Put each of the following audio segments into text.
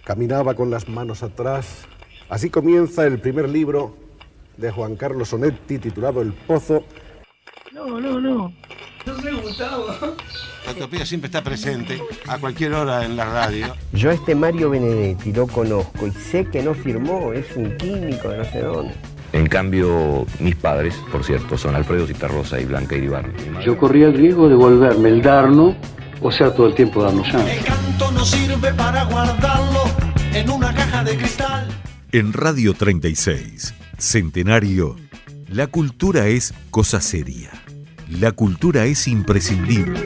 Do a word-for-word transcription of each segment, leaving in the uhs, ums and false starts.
caminaba con las manos atrás. Así comienza el primer libro de Juan Carlos Onetti, titulado El Pozo. No, no, no. No sé, Gustavo. La utopía siempre está presente, a cualquier hora en la radio. Yo a este Mario Benedetti lo conozco y sé que no firmó, es un químico de no sé dónde. En cambio, mis padres, por cierto, son Alfredo Citarrosa y Blanca Iribarne. Yo corría el riesgo de volverme el Darno, o sea, todo el tiempo darnos chance. El canto no sirve para guardarlo en una caja de cristal. En Radio treinta y seis, Centenario, la cultura es cosa seria. La cultura es imprescindible.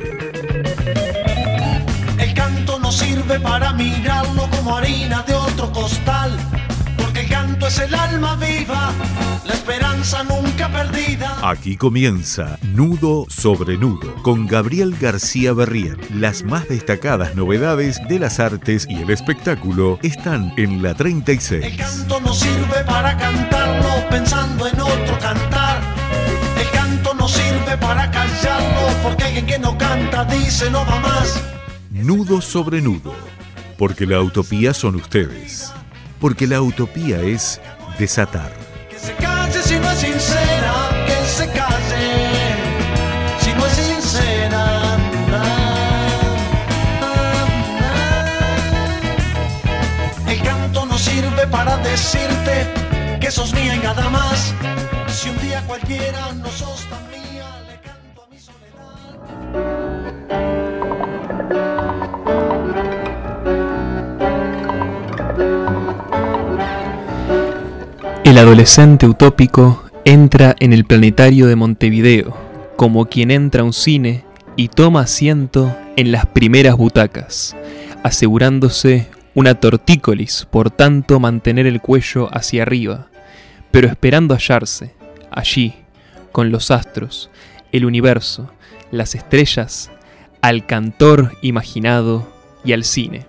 El canto no sirve para mirarlo como harina de otro costal. Porque el canto es el alma viva, la esperanza nunca perdida. Aquí comienza Nudo sobre Nudo con Gabriel García Berrién. Las más destacadas novedades de las artes y el espectáculo están en la treinta y seis. El canto no sirve para cantarlo pensando en otro cantar. El canto no sirve para callarlo porque alguien que no canta dice no va más. Nudo sobre Nudo, porque la utopía son ustedes. Porque la utopía es desatar. Que se calle si no es sincera, que se calle si no es sincera. El canto no sirve para decirte que sos mía y nada más. Si un día cualquiera no sos tan mía, le canto a mi soledad. El adolescente utópico entra en el planetario de Montevideo, como quien entra a un cine y toma asiento en las primeras butacas, asegurándose una tortícolis por tanto mantener el cuello hacia arriba, pero esperando hallarse, allí, con los astros, el universo, las estrellas, al cantor imaginado y al cine.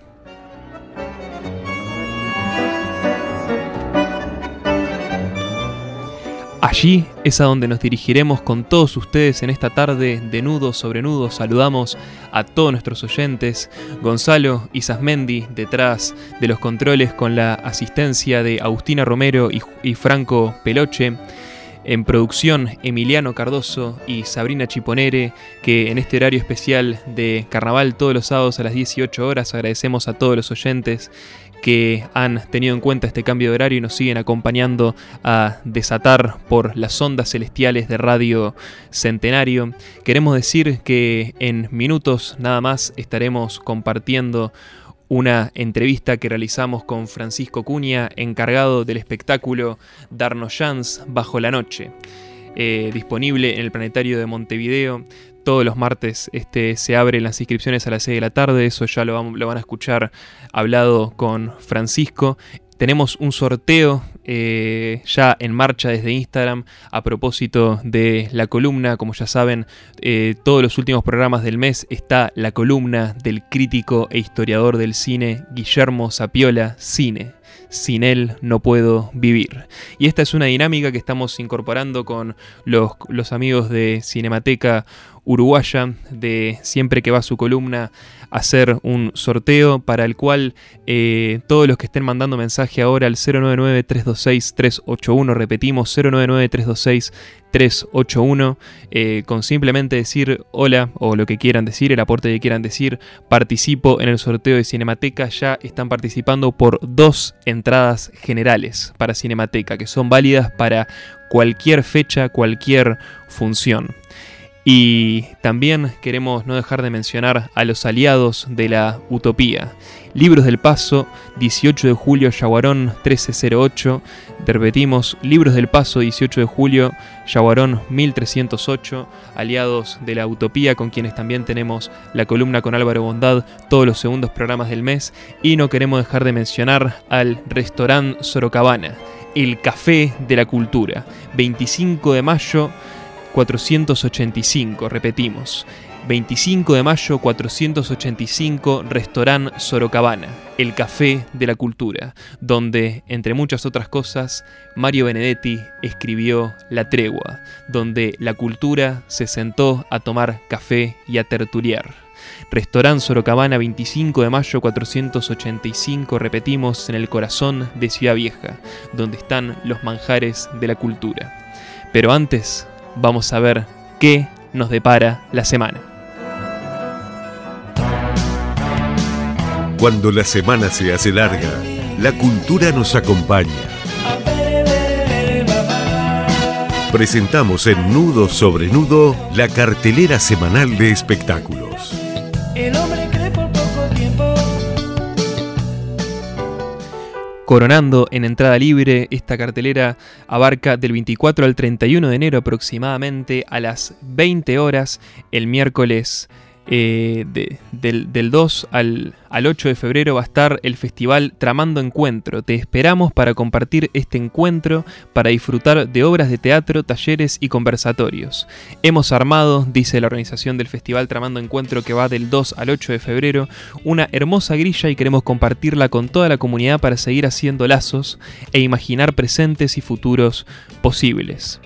Allí es a donde nos dirigiremos con todos ustedes en esta tarde de Nudo sobre Nudo. Saludamos a todos nuestros oyentes. Gonzalo Isasmendi detrás de los controles con la asistencia de Agustina Romero y, y Franco Peloche. En producción, Emiliano Cardoso y Sabrina Chiponere, que en este horario especial de Carnaval todos los sábados a las dieciocho horas agradecemos a todos los oyentes que han tenido en cuenta este cambio de horario y nos siguen acompañando a desatar por las ondas celestiales de Radio Centenario. Queremos decir que en minutos nada más estaremos compartiendo una entrevista que realizamos con Francisco Cunha, encargado del espectáculo Darnos Chance Bajo la Noche, eh, disponible en el Planetario de Montevideo. Todos los martes este, se abren las inscripciones a las seis de la tarde, eso ya lo, vamos, lo van a escuchar hablado con Francisco. Tenemos un sorteo eh, ya en marcha desde Instagram a propósito de la columna. Como ya saben, eh, todos los últimos programas del mes está la columna del crítico e historiador del cine Guillermo Sapiola, Cine. Sin él no puedo vivir. Y esta es una dinámica que estamos incorporando con los, los amigos de Cinemateca Uruguaya, de siempre que va su columna hacer un sorteo para el cual eh, todos los que estén mandando mensaje ahora al cero nueve nueve, tres dos seis, tres ocho uno, repetimos cero nueve nueve, tres dos seis, tres ocho uno, eh, con simplemente decir hola o lo que quieran decir, el aporte que quieran decir, participo en el sorteo de Cinemateca. Ya están participando por dos entradas generales para Cinemateca que son válidas para cualquier fecha, cualquier función. Y también queremos no dejar de mencionar a los aliados de la utopía. Libros del Paso, dieciocho de julio, Yaguarón trece cero ocho. Repetimos, Libros del Paso, dieciocho de julio, Yaguarón mil trescientos ocho. Aliados de la utopía, con quienes también tenemos la columna con Álvaro Bondad todos los segundos programas del mes. Y no queremos dejar de mencionar al restaurante Sorocabana, el café de la cultura. veinticinco de mayo, cuatrocientos ochenta y cinco, repetimos, veinticinco de mayo, cuatrocientos ochenta y cinco, Restaurant Sorocabana, el café de la cultura, donde, entre muchas otras cosas, Mario Benedetti escribió La Tregua, donde la cultura se sentó a tomar café y a tertuliar. Restaurant Sorocabana, veinticinco de mayo cuatrocientos ochenta y cinco, repetimos, en el corazón de Ciudad Vieja, donde están los manjares de la cultura. Pero antes, vamos a ver qué nos depara la semana. Cuando la semana se hace larga, la cultura nos acompaña. Presentamos en Nudo sobre Nudo la cartelera semanal de espectáculos. El hombre cree por poco tiempo. Coronando en entrada libre, esta cartelera abarca del veinticuatro al treinta y uno de enero aproximadamente a las veinte horas, el miércoles eh, de, del, del dos al, al ocho de febrero va a estar el festival Tramando Encuentro. Te esperamos para compartir este encuentro, para disfrutar de obras de teatro, talleres y conversatorios. Hemos armado, dice la organización del festival Tramando Encuentro, que va del dos al ocho de febrero, una hermosa grilla y queremos compartirla con toda la comunidad para seguir haciendo lazos e imaginar presentes y futuros posibles.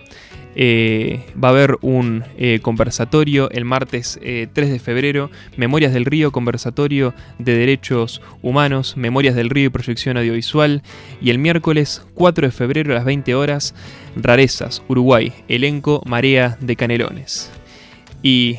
Eh, va a haber un eh, conversatorio el martes eh, tres de febrero, Memorias del Río, conversatorio de derechos humanos, Memorias del Río y proyección audiovisual. Y el miércoles cuatro de febrero a las veinte horas, Rarezas, Uruguay, elenco Marea de Canelones. Y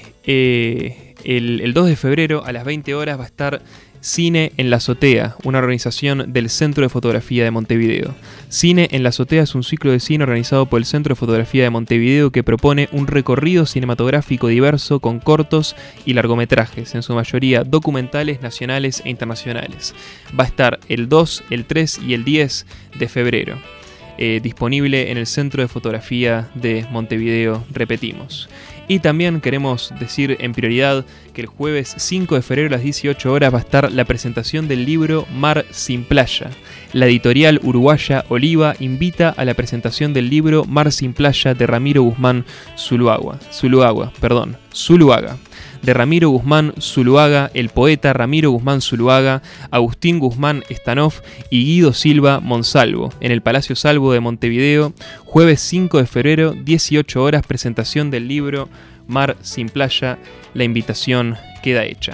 eh, el, el dos de febrero a las veinte horas va a estar Cine en la Azotea, una organización del Centro de Fotografía de Montevideo. Cine en la Azotea es un ciclo de cine organizado por el Centro de Fotografía de Montevideo que propone un recorrido cinematográfico diverso con cortos y largometrajes, en su mayoría documentales nacionales e internacionales. Va a estar el dos, el tres y el diez de febrero. Eh, disponible en el Centro de Fotografía de Montevideo, repetimos. Y también queremos decir en prioridad que el jueves cinco de febrero a las dieciocho horas va a estar la presentación del libro Mar sin Playa. La editorial uruguaya Oliva invita a la presentación del libro Mar sin Playa de Ramiro Guzmán Zuluaga, Zuluaga, perdón, Zuluaga. De Ramiro Guzmán Zuluaga, el poeta Ramiro Guzmán Zuluaga, Agustín Guzmán Stanoff y Guido Silva Monsalvo, en el Palacio Salvo de Montevideo, jueves cinco de febrero, dieciocho horas, presentación del libro Mar sin Playa. La invitación queda hecha.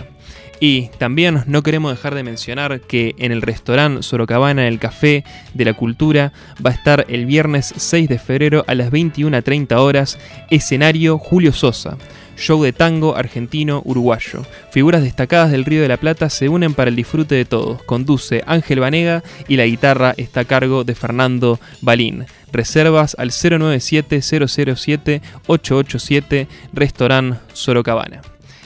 Y también no queremos dejar de mencionar que en el restaurante Sorocabana, el Café de la Cultura, va a estar el viernes seis de febrero a las veintiuna treinta horas, escenario Julio Sosa. Show de tango argentino-uruguayo. Figuras destacadas del Río de la Plata se unen para el disfrute de todos. Conduce Ángel Banega y la guitarra está a cargo de Fernando Balín. Reservas al cero nueve siete, cero cero siete, ocho ocho siete, Restaurant Sorocabana.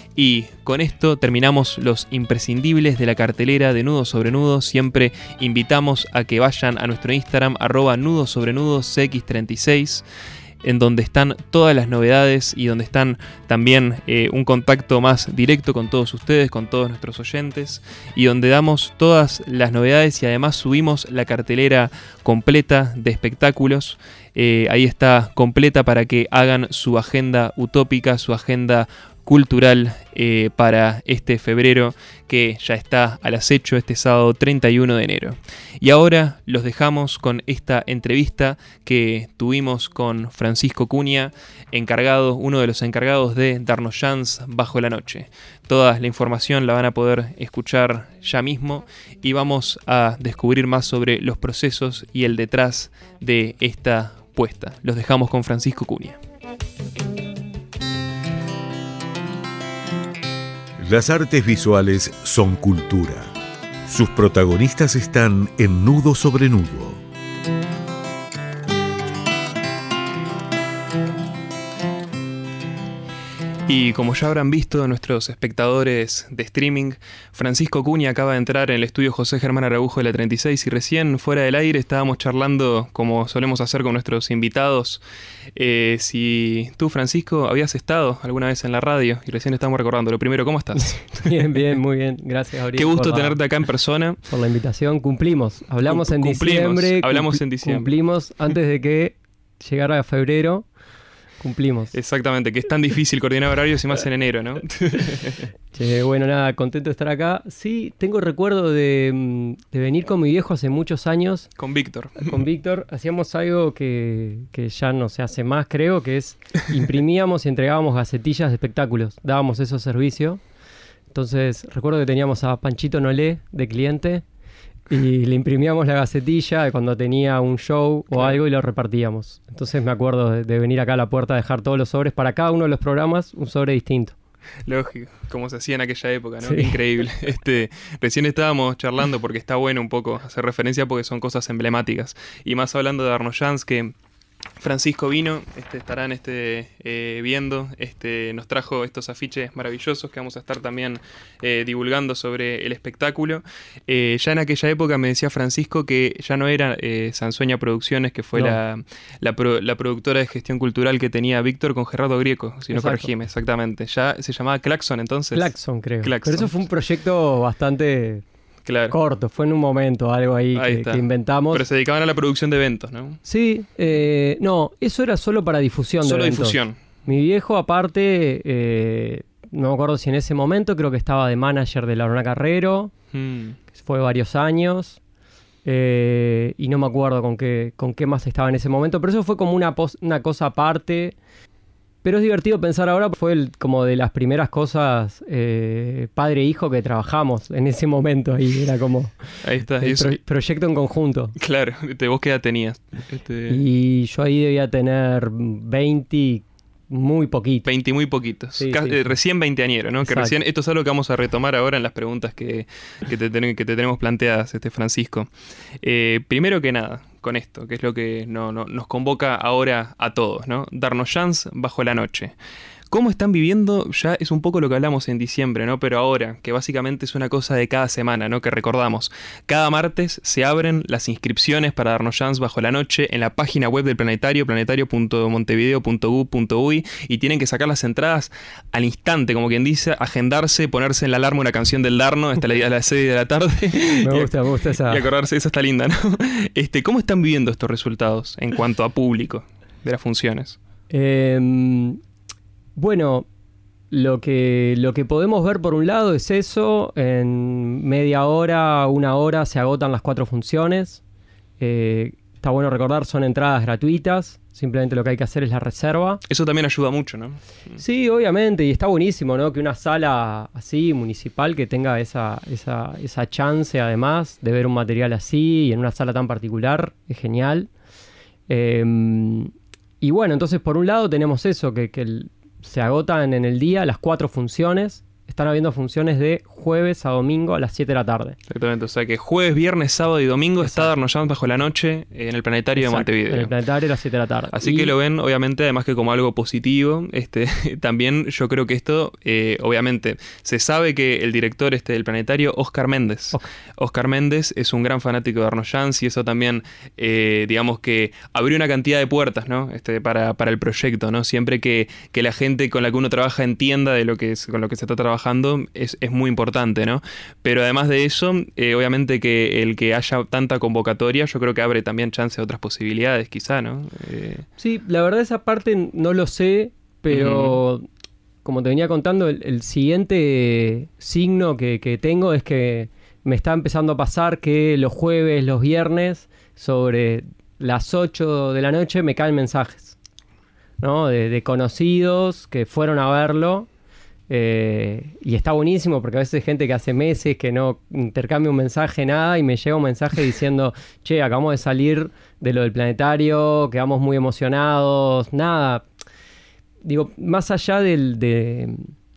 Y con esto terminamos los imprescindibles de la cartelera de Nudo sobre Nudo. Siempre invitamos a que vayan a nuestro Instagram, arroba nudo sobre nudo C X treinta y seis, en donde están todas las novedades y donde están también eh, un contacto más directo con todos ustedes, con todos nuestros oyentes, y donde damos todas las novedades y además subimos la cartelera completa de espectáculos. Eh, ahí está completa para que hagan su agenda utópica, su agenda cultural eh, para este febrero que ya está al acecho, este sábado treinta y uno de enero. Y ahora los dejamos con esta entrevista que tuvimos con Francisco Cunha, encargado, uno de los encargados de darnos chance bajo la noche. Toda la información la van a poder escuchar ya mismo y vamos a descubrir más sobre los procesos y el detrás de esta puesta. Los dejamos con Francisco Cunha. Las artes visuales son cultura. Sus protagonistas están en Nudo sobre Nudo. Y como ya habrán visto nuestros espectadores de streaming, Francisco Cunha acaba de entrar en el estudio José Germán Araujo de la treinta y seis y recién fuera del aire estábamos charlando, como solemos hacer con nuestros invitados, eh, si tú, Francisco, habías estado alguna vez en la radio y recién estamos recordando. Lo primero, ¿cómo estás? Bien, bien, muy bien. Gracias, Abril. Qué gusto por tenerte la, acá en persona. Por la invitación. Cumplimos. Hablamos Cum- en cumplimos, diciembre. Hablamos cumpli- en diciembre. Cumplimos antes de que llegara febrero. Cumplimos. Exactamente, que es tan difícil coordinar horarios y más en enero, ¿no? Che, bueno, nada, contento de estar acá. Sí, tengo recuerdo de, de venir con mi viejo hace muchos años. Con Víctor. Con Víctor. Hacíamos algo que, que ya no se hace más, creo, que es imprimíamos y entregábamos gacetillas de espectáculos. Dábamos esos servicios. Entonces recuerdo que teníamos a Panchito Nolé de cliente y le imprimíamos la gacetilla de cuando tenía un show o algo y lo repartíamos. Entonces me acuerdo de, de venir acá a la puerta a dejar todos los sobres para cada uno de los programas, un sobre distinto. Lógico, como se hacía en aquella época, ¿no? Sí. Increíble. Este, recién estábamos charlando porque está bueno un poco hacer referencia porque son cosas emblemáticas. Y más hablando de Arno Jans, que Francisco vino, este, estarán este, eh, viendo, este, nos trajo estos afiches maravillosos que vamos a estar también eh, divulgando sobre el espectáculo. Eh, ya en aquella época me decía Francisco que ya no era eh, Sansueña Producciones, que fue no. la, la, pro, la productora de gestión cultural que tenía Víctor con Gerardo Grieco, si no Exacto. corregime, exactamente. Ya se llamaba Claxon entonces. Claxon, creo. Claxon. Pero eso fue un proyecto bastante... Claro. Corto, fue en un momento algo ahí, ahí que, que inventamos. Pero se dedicaban a la producción de eventos, ¿no? Sí, eh, no, eso era solo para difusión Solo de eventos. difusión. Mi viejo, aparte, eh, no me acuerdo si en ese momento, creo que estaba de manager de Laurona Carrero, Hmm. que fue varios años, eh, y no me acuerdo con qué, con qué más estaba en ese momento, pero eso fue como una, pos- una cosa aparte. Pero es divertido pensar ahora, fue el, como de las primeras cosas eh, padre e hijo que trabajamos en ese momento. Ahí era como Ahí está. el Y eso- pro- proyecto en conjunto. Claro, este, ¿vos qué edad tenías? Este, Y yo ahí debía tener veinte, muy poquito. veinte y muy poquitos. Sí, Ca- sí, eh, sí. recién veinteañero, ¿no? Que Exacto. recién, esto es algo que vamos a retomar ahora en las preguntas que, que, te, ten- que te tenemos planteadas, este Francisco. Eh, primero que nada, con esto, que es lo que no, no- nos convoca ahora a todos, ¿no? Darnos chance bajo la noche. ¿Cómo están viviendo? Ya es un poco lo que hablamos en diciembre, ¿no? Pero ahora, que básicamente es una cosa de cada semana, ¿no? Que recordamos, cada martes se abren las inscripciones para Darnos Chance bajo la noche en la página web del Planetario, planetario punto montevideo punto gov punto uy, y tienen que sacar las entradas al instante, como quien dice, agendarse, ponerse en la alarma una canción del Darno hasta la- a las seis de la tarde. Me gusta, me gusta esa. Y acordarse, esa está linda, ¿no? Este, ¿cómo están viviendo estos resultados en cuanto a público de las funciones? Eh, bueno, lo que, lo que podemos ver por un lado es eso. En media hora, una hora se agotan las cuatro funciones. Eh, está bueno recordar, son entradas gratuitas. Simplemente lo que hay que hacer es la reserva. Eso también ayuda mucho, ¿no? Sí, obviamente, y está buenísimo, ¿no? Que una sala así, municipal, que tenga esa, esa, esa chance, además, de ver un material así, y en una sala tan particular, es genial. Eh, y bueno, entonces, por un lado tenemos eso, que, que el- se agotan en el día las cuatro funciones. Están habiendo funciones de jueves a domingo a las siete de la tarde. Exactamente, o sea que jueves, viernes, sábado y domingo está Exacto. Darnos Chance bajo la noche en el Planetario Exacto, de Montevideo. En el planetario a las siete de la tarde. Así Y- que lo ven, obviamente, además que como algo positivo. Este, también yo creo que esto, eh, obviamente, se sabe que el director este del Planetario, Oscar Méndez. Oscar. Oscar Méndez es un gran fanático de Darnos Chance y eso también, eh, digamos que abrió una cantidad de puertas, ¿no? Este, para, para el proyecto, ¿no? Siempre que, que la gente con la que uno trabaja entienda de lo que es, con lo que se está trabajando, es, es muy importante, ¿no? Pero además de eso, eh, obviamente que el que haya tanta convocatoria, yo creo que abre también chance a otras posibilidades, quizá, ¿no? Eh, Sí, la verdad esa parte no lo sé, pero como te venía contando, el, el siguiente signo que, que tengo es que me está empezando a pasar que los jueves, los viernes, sobre las ocho de la noche me caen mensajes, ¿no? De, de conocidos que fueron a verlo. Eh, y está buenísimo porque a veces hay gente que hace meses que no intercambia un mensaje, nada, y me llega un mensaje diciendo, che, acabamos de salir de lo del planetario, quedamos muy emocionados, nada. Digo, más allá del, de,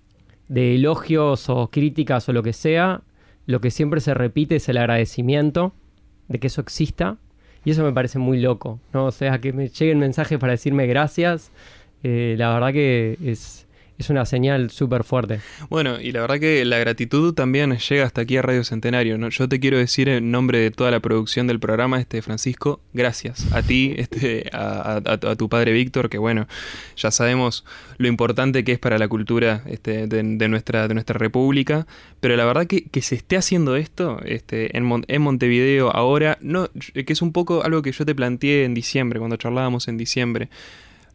de elogios o críticas o lo que sea, lo que siempre se repite es el agradecimiento de que eso exista, y eso me parece muy loco, ¿no? O sea, que me lleguen mensajes para decirme gracias, eh, la verdad que es... Es una señal súper fuerte. Bueno, y la verdad que la gratitud también llega hasta aquí a Radio Centenario, ¿no? Yo te quiero decir en nombre de toda la producción del programa, este Francisco, gracias a ti, este, a, a- a tu padre Víctor, que bueno, ya sabemos lo importante que es para la cultura este, de, de nuestra, de nuestra república, pero la verdad que, que se esté haciendo esto este, en, Mon- en Montevideo ahora, no, que es un poco algo que yo te planteé en diciembre, cuando charlábamos en diciembre.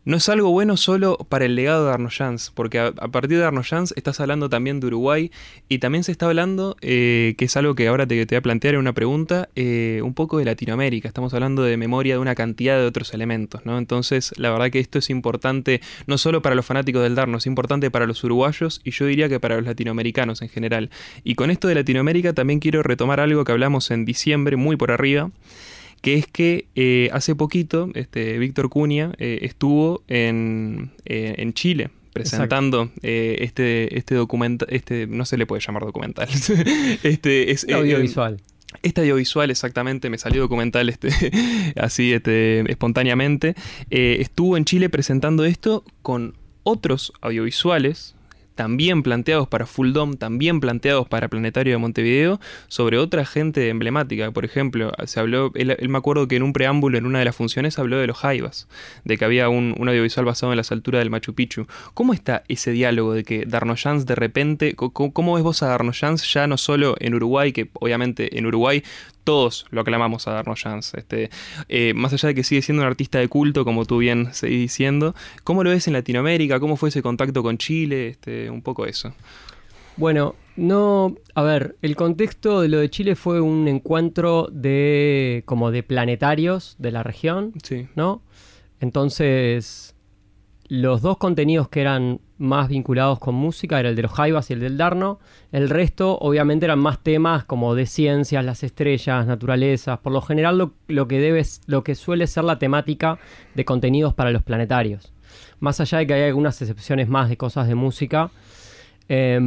no es algo bueno solo para el legado de Arno Jans, porque a, a partir de Arno Jans estás hablando también de Uruguay y también se está hablando, eh, que es algo que ahora te, te voy a plantear en una pregunta, eh, un poco de Latinoamérica. Estamos hablando de memoria de una cantidad de otros elementos, ¿no? Entonces, la verdad que esto es importante no solo para los fanáticos del Darno, es importante para los uruguayos y yo diría que para los latinoamericanos en general. Y con esto de Latinoamérica también quiero retomar algo que hablamos en diciembre, muy por arriba, que es que eh, hace poquito este, Víctor Cunha eh, estuvo en, eh, en Chile presentando eh, este, este documental, este, no se le puede llamar documental, este es audiovisual. Eh, Este audiovisual, exactamente, me salió documental este, así este, espontáneamente. Eh, estuvo en Chile presentando esto con otros audiovisuales, también planteados para Full Dome, también planteados para Planetario de Montevideo, sobre otra gente emblemática. Por ejemplo, se habló, él, él me acuerdo que en un preámbulo, en una de las funciones, habló de los Jaivas, de que había un, un audiovisual basado en las alturas del Machu Picchu. ¿Cómo está ese diálogo de que Darno Jans de repente, cómo, cómo ves vos a Darno Jans ya no solo en Uruguay, que obviamente en Uruguay todos lo aclamamos a Darno Jans, este, eh, más allá de que sigue siendo un artista de culto, como tú bien seguís diciendo, ¿cómo lo ves en Latinoamérica? ¿Cómo fue ese contacto con Chile? Este, un poco eso. Bueno, no, a ver, el contexto de lo de Chile fue un encuentro de como de planetarios de la región, sí, ¿no? Entonces, los dos contenidos que eran más vinculados con música era el de los Jaivas y el del Darno. El resto, obviamente, eran más temas como de ciencias, las estrellas, naturalezas. Por lo general, lo, lo que debe, lo que suele ser la temática de contenidos para los planetarios. Más allá de que hay algunas excepciones más de cosas de música. Eh,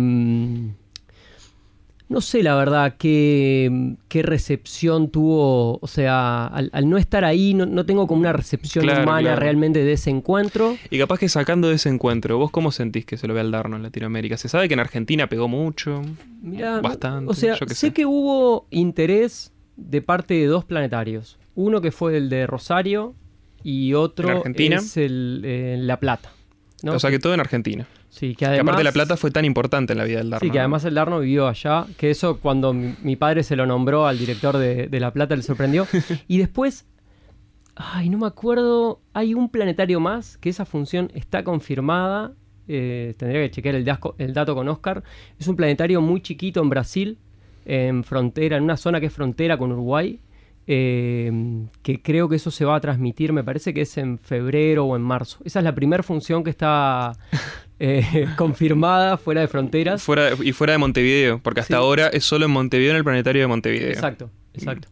no sé, la verdad, qué, qué recepción tuvo. O sea, al, al no estar ahí, no, no tengo como una recepción claro, humana claro. realmente de ese encuentro. Y capaz que sacando de ese encuentro, ¿vos cómo sentís que se lo ve al Darno en Latinoamérica? Se sabe que en Argentina pegó mucho, Mirá, bastante. O sea, yo qué sé sé que hubo interés de parte de dos planetarios. Uno que fue el de Rosario y otro ¿En Argentina? es el eh, La Plata, ¿no? O sea, que todo en Argentina. Sí, que Que además... aparte La Plata fue tan importante en la vida del Darno. Sí, que ¿no? además el Darno vivió allá, que eso cuando mi, mi padre se lo nombró al director de, de La Plata le sorprendió. Y después, ay, no me acuerdo, hay un planetario más que esa función está confirmada, eh, tendría que chequear el, dasco, el dato con Oscar. Es un planetario muy chiquito en Brasil, en frontera, en una zona que es frontera con Uruguay, eh, que creo que eso se va a transmitir, me parece que es en febrero o en marzo. Esa es la primera función que está... Eh, confirmada fuera de fronteras. Fuera de, y fuera de Montevideo, porque hasta sí. ahora es solo en Montevideo, en el planetario de Montevideo. Exacto, exacto.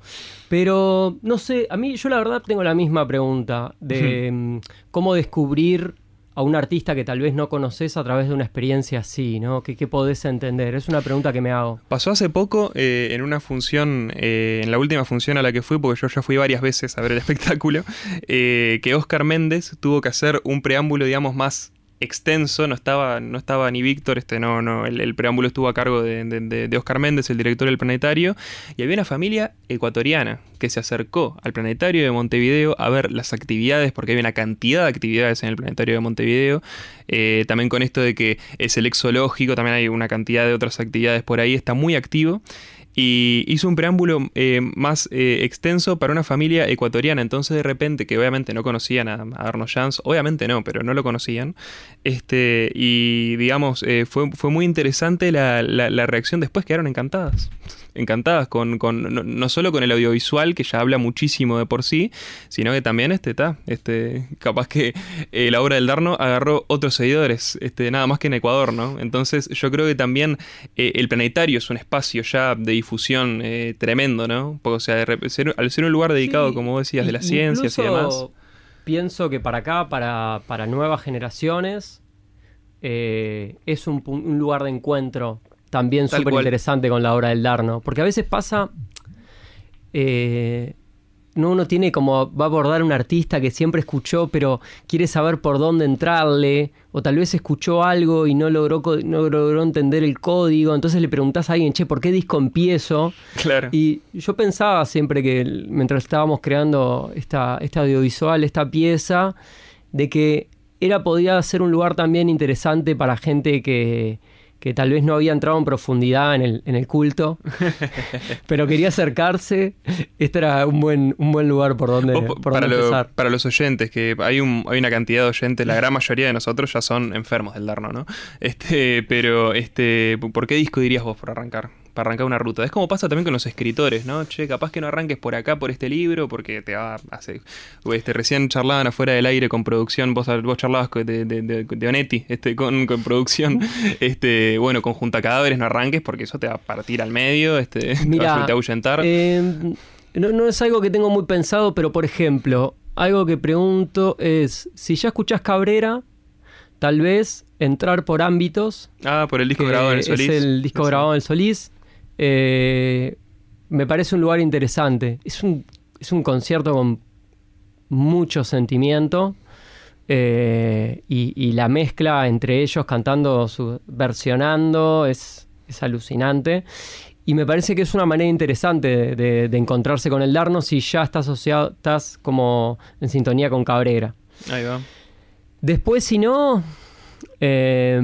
Pero, no sé, a mí yo la verdad tengo la misma pregunta de uh-huh. cómo descubrir a un artista que tal vez no conoces a través de una experiencia así, ¿no? ¿Qué, qué podés entender? Es una pregunta que me hago. Pasó hace poco eh, en una función, eh, en la última función a la que fui, porque yo ya fui varias veces a ver el espectáculo, eh, que Oscar Méndez tuvo que hacer un preámbulo, digamos, más extenso, no estaba, no estaba ni Víctor, este, no, no, el, el preámbulo estuvo a cargo de, de, de Oscar Méndez, el director del planetario, y había una familia ecuatoriana que se acercó al planetario de Montevideo a ver las actividades, porque había una cantidad de actividades en el planetario de Montevideo, eh, también con esto de que es el exológico, también hay una cantidad de otras actividades por ahí, está muy activo. Y hizo un preámbulo eh, más eh, extenso para una familia ecuatoriana. Entonces de repente, que obviamente no conocían a, a Darno Jans, obviamente no, pero no lo conocían, este, y digamos, eh, fue, fue muy interesante la, la, la reacción. Después quedaron encantadas, encantadas con, con no, no solo con el audiovisual, que ya habla muchísimo de por sí, sino que también este, ta, este, capaz que eh, la obra del Darno agarró otros seguidores, este, nada más que en Ecuador, ¿no? Entonces yo creo que también eh, el planetario es un espacio ya de difusión eh, tremendo, ¿no? Porque, o sea, de, ser, al ser un lugar dedicado, sí, como vos decías, de las ciencias y demás. Pienso que para acá, para, para nuevas generaciones, eh, es un, un lugar de encuentro también súper interesante con la obra del Darno. Porque a veces pasa... Eh, no uno tiene como... Va a abordar un artista que siempre escuchó, pero quiere saber por dónde entrarle, o tal vez escuchó algo y no logró, no logró entender el código, entonces le preguntás a alguien, che, ¿por qué disco empiezo? Claro. Y yo pensaba siempre que mientras estábamos creando esta, esta audiovisual, esta pieza, de que era podía ser un lugar también interesante para gente que... que tal vez no había entrado en profundidad en el, en el culto, pero quería acercarse. Este era un buen, un buen lugar por donde, Vos, por para, donde lo, empezar. para los oyentes, que hay, un, hay una cantidad de oyentes, la gran mayoría de nosotros ya son enfermos del Darno, ¿no? Este, pero, este, ¿por qué disco dirías vos por arrancar? Para arrancar una ruta. Es como pasa también con los escritores, ¿no? Che, capaz que no arranques por acá, por este libro, porque te va a hacer... Este, recién charlaban afuera del aire con producción, vos, vos charlabas de, de, de, de Onetti, este, con, con producción, este, bueno, con Junta Cadáveres no arranques porque eso te va a partir al medio, este, Mirá, te va a ahuyentar. Eh, no, no es algo que tengo muy pensado, pero por ejemplo, algo que pregunto es, si ya escuchás Cabrera, tal vez entrar por Ámbitos. Ah, por el disco grabado en el Solís. Es el disco sí. grabado en el Solís. Eh, me parece un lugar interesante. Es un, es un concierto con mucho sentimiento eh, y, y la mezcla entre ellos cantando, su, versionando, es, es alucinante. Y me parece que es una manera interesante de, de, de encontrarse con el Darno si ya estás asociado, estás como en sintonía con Cabrera. Ahí va. Después, si no... Eh,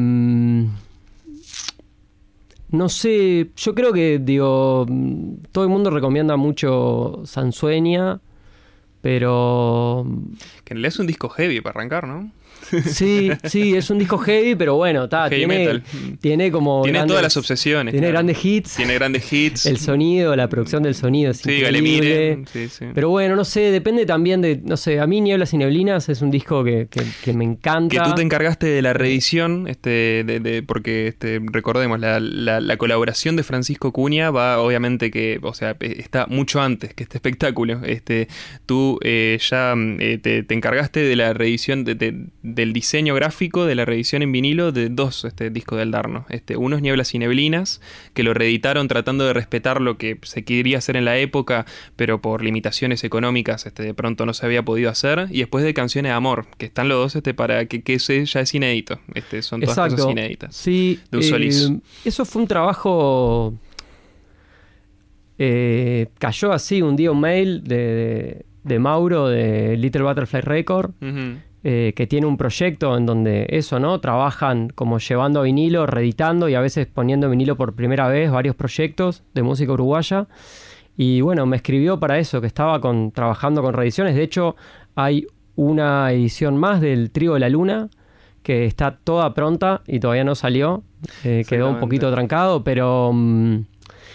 no sé, yo creo que, digo, todo el mundo recomienda mucho Sansueña, pero... Que en realidad es un disco heavy para arrancar, ¿no? Sí, sí, es un disco heavy, pero bueno, ta, Heavy tiene, metal. tiene como... Tiene grandes, todas las obsesiones. Tiene claro. grandes hits. Tiene grandes hits. El sonido, la producción del sonido es sí, increíble. Galemire. Sí, sí. Pero bueno, no sé, depende también de... No sé, a mí Nieblas y Neblinas es un disco que, que, que me encanta. Que tú te encargaste de la reedición, este, de, de, porque este, recordemos, la, la, la colaboración de Francisco Cunha va obviamente que, o sea, está mucho antes que este espectáculo. Este, tú eh, ya eh, te, te encargaste de la reedición, de, de, del diseño gráfico de la reedición en vinilo de dos este, discos del Darno. Este, uno es Nieblas y Neblinas, que lo reeditaron tratando de respetar lo que se quería hacer en la época, pero por limitaciones económicas este, de pronto no se había podido hacer. Y después de Canciones de Amor, que están los dos este, para que, que ese ya es inédito. Este, son todas Exacto. cosas inéditas. Sí, de un eh, Solís. Eso fue un trabajo... Eh, cayó así un día un mail de, de, de Mauro de Little Butterfly Record. Uh-huh. Eh, que tiene un proyecto en donde eso, ¿no? Trabajan como llevando a vinilo, reeditando y a veces poniendo vinilo por primera vez, varios proyectos de música uruguaya. Y bueno, me escribió para eso, que estaba con, trabajando con reediciones. De hecho, hay una edición más del Trigo de la Luna, que está toda pronta y todavía no salió. Eh, quedó un poquito trancado, pero... Mmm,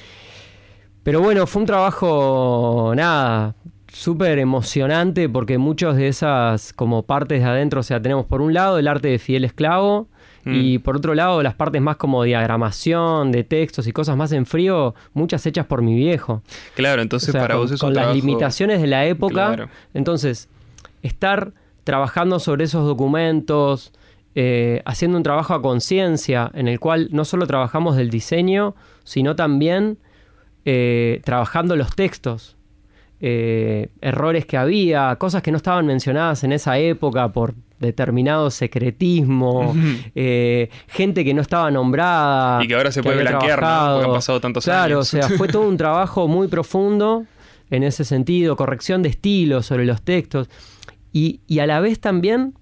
pero bueno, fue un trabajo, nada... súper emocionante porque muchas de esas como partes de adentro, o sea, tenemos por un lado el arte de Fidel Esclavo mm. y por otro lado las partes más como diagramación, de textos y cosas más en frío, muchas hechas por mi viejo. Claro, entonces o sea, para con, vos es con un las trabajo... limitaciones de la época. Claro. Entonces, estar trabajando sobre esos documentos, eh, haciendo un trabajo a conciencia en el cual no solo trabajamos del diseño, sino también eh, trabajando los textos. Eh, errores que había, cosas que no estaban mencionadas en esa época por determinado secretismo, eh, gente que no estaba nombrada y que ahora se puede blanquear, ¿no? Porque han pasado tantos claro, años. Claro, o sea, fue todo un trabajo muy profundo en ese sentido, corrección de estilo sobre los textos y, y a la vez también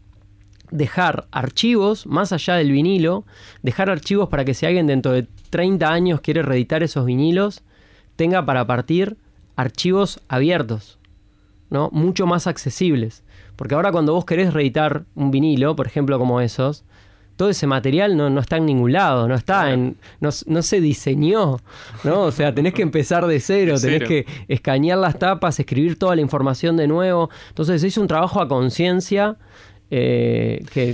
dejar archivos, más allá del vinilo, dejar archivos para que si alguien dentro de treinta años quiere reeditar esos vinilos, tenga para partir archivos abiertos, ¿no? Mucho más accesibles. Porque ahora cuando vos querés reeditar un vinilo, por ejemplo, como esos, todo ese material no, no está en ningún lado, no está en... No, no se diseñó, ¿no? O sea, tenés que empezar de cero, de tenés cero. que escanear las tapas, escribir toda la información de nuevo. Entonces se hizo un trabajo a conciencia eh, que...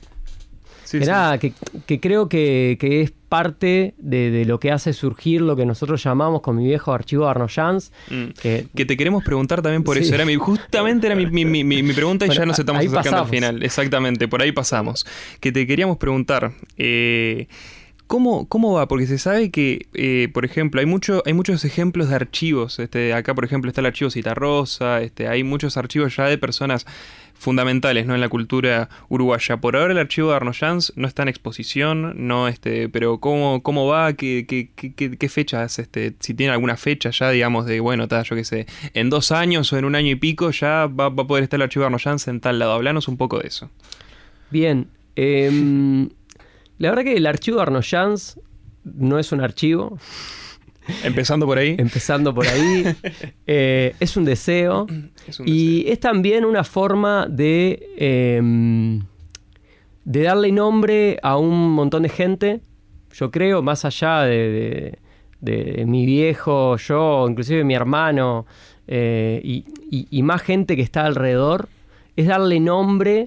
Sí, que sí. nada, que, que creo que, que es parte de, de lo que hace surgir lo que nosotros llamamos con mi viejo archivo Arno Jans. Mm. Que, que te queremos preguntar también por sí. eso. Era mi, justamente era mi, mi, mi, mi pregunta y bueno, ya nos estamos ahí acercando pasamos. al final. Exactamente, por ahí pasamos. Que te queríamos preguntar... Eh, ¿Cómo, ¿Cómo va? Porque se sabe que, eh, por ejemplo, hay mucho, hay muchos ejemplos de archivos. Este, acá, por ejemplo, está el archivo Citarrosa. Este, hay muchos archivos ya de personas fundamentales, ¿no? En la cultura uruguaya. Por ahora el archivo de Arno Jans no está en exposición, no, este, pero ¿cómo, cómo va? ¿Qué, qué, qué, qué fechas? Este, si tiene alguna fecha ya, digamos, de, bueno, ta, yo qué sé, en dos años o en un año y pico ya va, va a poder estar el archivo de Arno Jans en tal lado. Hablanos un poco de eso. Bien. Eh, La verdad que el archivo de Arno Jans no es un archivo. Empezando por ahí. Empezando por ahí. eh, es un deseo. Es un y deseo. Es también una forma de, eh, de darle nombre a un montón de gente. Yo creo, más allá de, de, de mi viejo, yo, inclusive mi hermano, eh, y, y, y más gente que está alrededor, es darle nombre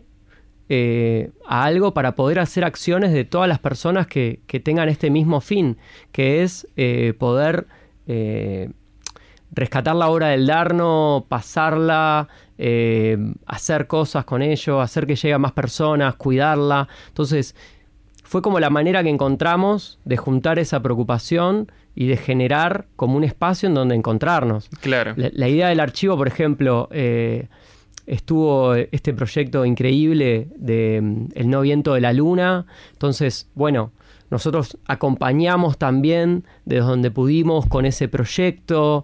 eh, a algo para poder hacer acciones de todas las personas que, que tengan este mismo fin, que es eh, poder eh, rescatar la obra del Darno, pasarla, eh, hacer cosas con ello, hacer que llegue a más personas, cuidarla. Entonces, fue como la manera que encontramos de juntar esa preocupación y de generar como un espacio en donde encontrarnos. Claro. La, la idea del archivo, por ejemplo, eh, estuvo este proyecto increíble de um, El no viento de la luna. Entonces, bueno, nosotros acompañamos también de donde pudimos con ese proyecto.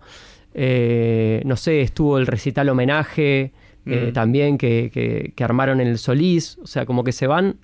Eh, no sé, estuvo el recital homenaje eh, mm. también que, que, que armaron en el Solís. O sea, como que se van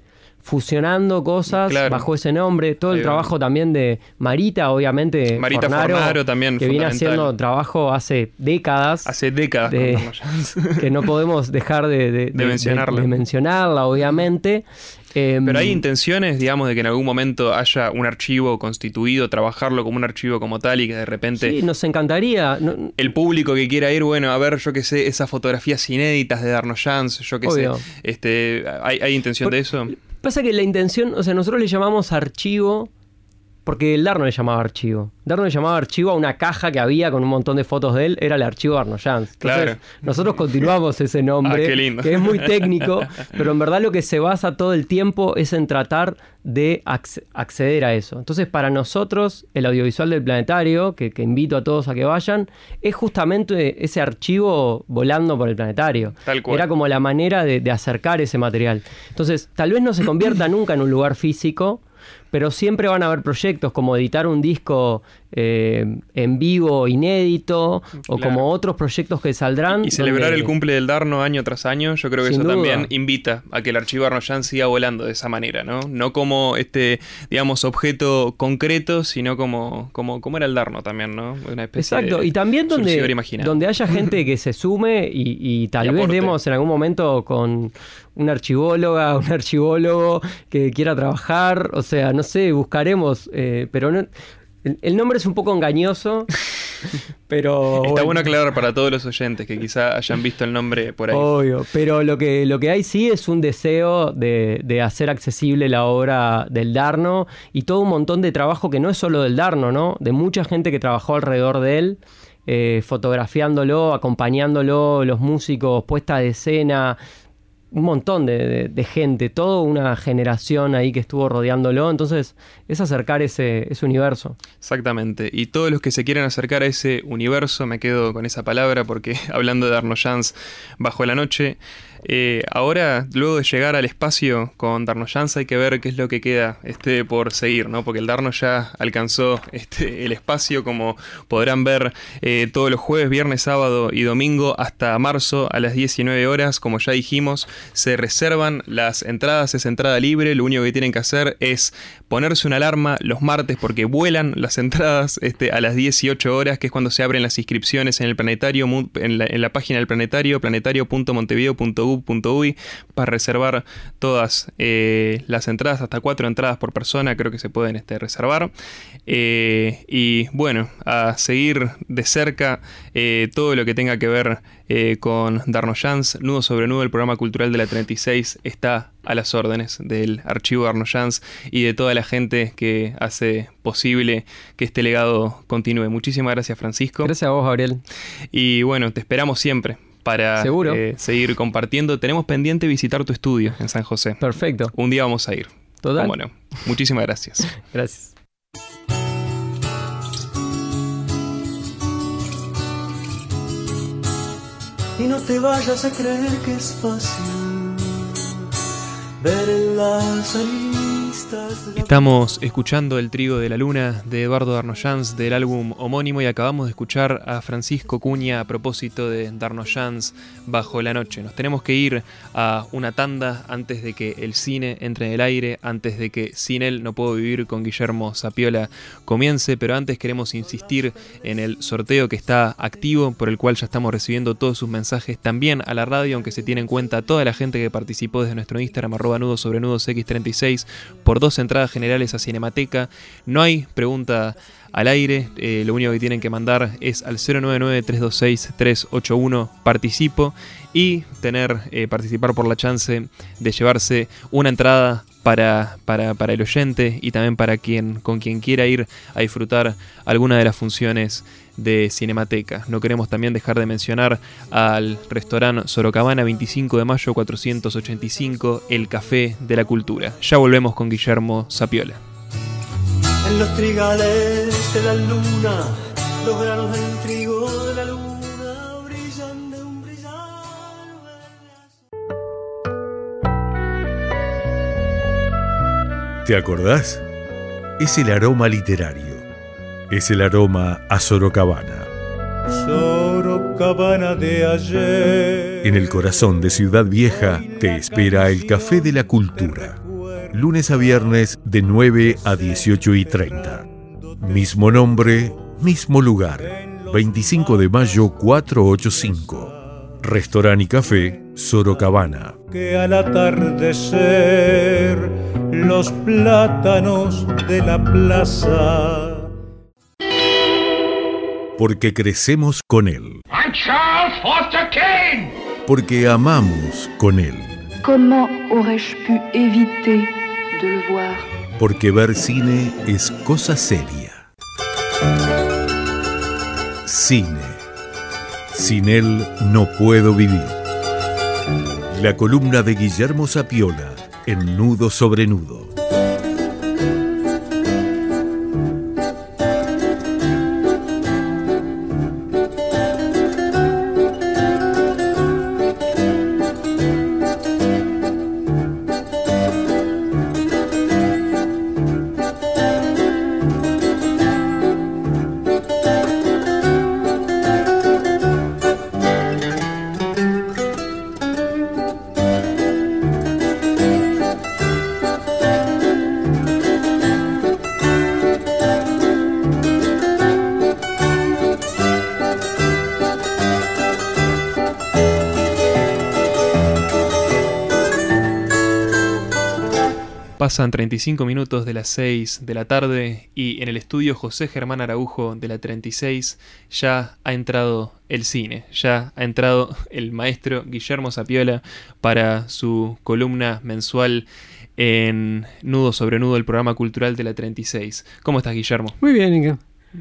fusionando cosas claro. bajo ese nombre. Todo el Ahí trabajo va. también de Marita, obviamente. Marita Fornaro, Fornaro también. Que viene haciendo trabajo hace décadas. Hace décadas. De, que no podemos dejar de, de, de, mencionarla. de, de mencionarla, obviamente. Eh, Pero hay intenciones, digamos, de que en algún momento haya un archivo constituido, trabajarlo como un archivo como tal y que de repente... Sí, nos encantaría. No, el público que quiera ir, bueno, a ver, yo qué sé, esas fotografías inéditas de Arno Jans, yo qué sé. Este, ¿hay, ¿Hay intención Por, de eso? Pasa que la intención, o sea, nosotros le llamamos archivo porque el Darno le llamaba archivo. Darno le llamaba archivo a una caja que había con un montón de fotos de él, era el archivo de Arno Jans. Entonces, claro. nosotros continuamos ese nombre, ah, qué lindo. que es muy técnico, pero en verdad lo que se basa todo el tiempo es en tratar de ac- acceder a eso. Entonces, para nosotros, el audiovisual del planetario, que, que invito a todos a que vayan, es justamente ese archivo volando por el planetario. Tal cual. Era como la manera de, de acercar ese material. Entonces, tal vez no se convierta nunca en un lugar físico, pero siempre van a haber proyectos como editar un disco eh, en vivo inédito, claro. o como otros proyectos que saldrán. Y, y celebrar donde... el cumple del Darno año tras año, yo creo que Sin eso duda. también invita a que el archivo Arno Jans siga volando de esa manera, ¿no? No como este, digamos, objeto concreto, sino como, como, como era el Darno también, ¿no? Una especie Exacto, de y también donde, imaginario. donde haya gente que se sume y, y tal y vez aporte. demos en algún momento con una archivóloga, un archivólogo que quiera trabajar, o sea, no sé, buscaremos, eh, pero no, el, el nombre es un poco engañoso, pero... Está bueno. bueno aclarar para todos los oyentes que quizá hayan visto el nombre por ahí. Obvio, pero lo que, lo que hay sí es un deseo de, de hacer accesible la obra del Darno y todo un montón de trabajo que no es solo del Darno, ¿no? De mucha gente que trabajó alrededor de él, eh, fotografiándolo, acompañándolo, los músicos, puesta de escena... un montón de, de, de gente, toda una generación ahí que estuvo rodeándolo, entonces es acercar ese, ese universo. Exactamente, y todos los que se quieran acercar a ese universo, me quedo con esa palabra porque hablando de Arno Jans bajo la noche, eh, ahora luego de llegar al espacio con Darno Jans hay que ver qué es lo que queda este, por seguir, ¿no? Porque el Darno ya alcanzó este, el espacio, como podrán ver eh, todos los jueves, viernes, sábado y domingo hasta marzo a las diecinueve horas, como ya dijimos. Se reservan las entradas, es entrada libre, lo único que tienen que hacer es ponerse una alarma los martes porque vuelan las entradas este, a las dieciocho horas, que es cuando se abren las inscripciones en el planetario, en la, en la página del planetario, planetario punto montevideo punto u punto uy, para reservar todas eh, las entradas, hasta cuatro entradas por persona creo que se pueden este, reservar. Eh, y bueno, a seguir de cerca eh, todo lo que tenga que ver eh, con Darno Jans, Nudo sobre Nudo, el programa cultural de la treinta y seis está a las órdenes del archivo Arno Jans y de toda la gente que hace posible que este legado continúe. Muchísimas gracias, Francisco. Gracias a vos, Gabriel. Y bueno, te esperamos siempre para eh, seguir compartiendo. Tenemos pendiente visitar tu estudio en San José. Perfecto. Un día vamos a ir. Total. Bueno, muchísimas gracias. Gracias. Y no te vayas a creer que es fácil ver el Lazarín. Estamos escuchando El Trigo de la Luna de Eduardo Darnoyans del álbum homónimo y acabamos de escuchar a Francisco Cuña a propósito de Darnoyans Bajo la Noche. Nos tenemos que ir a una tanda antes de que el cine entre en el aire, antes de que Sin él no puedo vivir con Guillermo Sapiola comience, pero antes queremos insistir en el sorteo que está activo, por el cual ya estamos recibiendo todos sus mensajes también a la radio, aunque se tiene en cuenta toda la gente que participó desde nuestro Instagram arroba nudos sobre nudos equis treinta y seis por dos entradas generales a Cinemateca. No hay pregunta al aire, eh, lo único que tienen que mandar es al cero nueve nueve, tres dos seis, tres ocho uno participo y tener eh, participar por la chance de llevarse una entrada para, para, para el oyente y también para quien con quien quiera ir a disfrutar alguna de las funciones de Cinemateca. No queremos también dejar de mencionar al restaurante Sorocabana, veinticinco de mayo cuatrocientos ochenta y cinco, el Café de la Cultura. Ya volvemos con Guillermo Sapiola. En los trigales de la luna, los granos del trigo de la luna brillan de un brillar verde. ¿Te acordás? Es el aroma literario. Es el aroma a Sorocabana. Sorocabana de ayer. En el corazón de Ciudad Vieja te espera el Café de la Cultura. Lunes a viernes de nueve a dieciocho y treinta. Mismo nombre, mismo lugar. veinticinco de mayo cuatrocientos ochenta y cinco. Restaurante y Café Sorocabana. Que al atardecer los plátanos de la plaza. Porque crecemos con él. I'm Charles Foster Kane. Porque amamos con él. Comment aurais-je pu éviter de le voir? Porque ver cine es cosa seria. Cine. Sin él no puedo vivir. La columna de Guillermo Sapiola en Nudo sobre Nudo. Pasan treinta y cinco minutos de las seis de la tarde y en el estudio José Germán Araujo de la treinta y seis ya ha entrado el cine, ya ha entrado el maestro Guillermo Sapiola para su columna mensual en Nudo sobre Nudo, el programa cultural de la treinta y seis. ¿Cómo estás, Guillermo? Muy bien, Inga.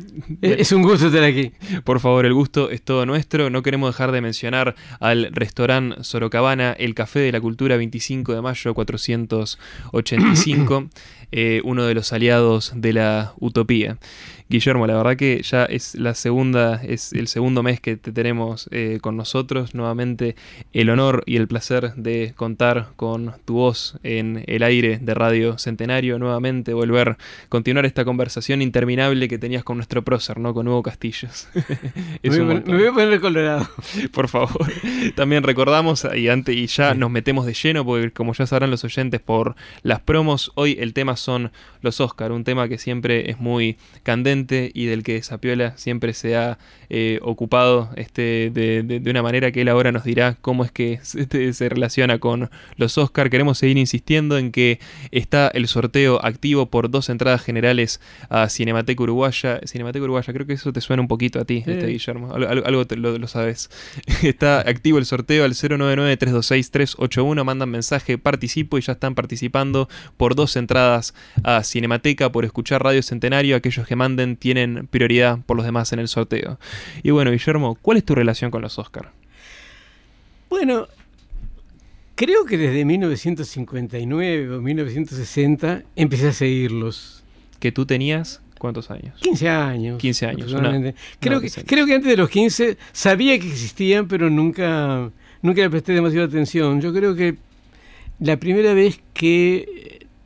Es un gusto estar aquí. Por favor, el gusto es todo nuestro. No queremos dejar de mencionar al restaurante Sorocabana, el Café de la Cultura, veinticinco de mayo cuatrocientos ochenta y cinco, eh, uno de los aliados de la utopía. Guillermo, la verdad que ya es la segunda, es el segundo mes que te tenemos eh, con nosotros. Nuevamente el honor y el placer de contar con tu voz en el aire de Radio Centenario. Nuevamente volver, continuar esta conversación interminable que tenías con nuestro prócer, ¿no? Con Hugo Castillos. me, voy me voy a poner colorado. Por favor. También recordamos, y, antes, y ya sí. nos metemos de lleno, porque como ya sabrán los oyentes por las promos, hoy el tema son los Oscar, un tema que siempre es muy candente y del que Sapiola siempre se ha eh, ocupado este, de, de, de una manera que él ahora nos dirá cómo es que se, se relaciona con los Oscar. Queremos seguir insistiendo en que está el sorteo activo por dos entradas generales a Cinemateca Uruguaya. Cinemateca Uruguaya, creo que eso te suena un poquito a ti, sí. este, Guillermo. Algo, algo te, lo, lo sabes. Está activo el sorteo al cero nueve nueve, tres dos seis, tres ocho uno. Mandan mensaje, participo, y ya están participando por dos entradas a Cinemateca por escuchar Radio Centenario. Aquellos que manden tienen prioridad por los demás en el sorteo. Y bueno, Guillermo, ¿cuál es tu relación con los Oscar? Bueno, creo que desde mil novecientos cincuenta y nueve o mil novecientos sesenta empecé a seguirlos. ¿Que tú tenías cuántos años? quince años. quince años. Una, creo, una que, creo que antes de los quince sabía que existían, pero nunca, nunca le presté demasiada atención. Yo creo que la primera vez que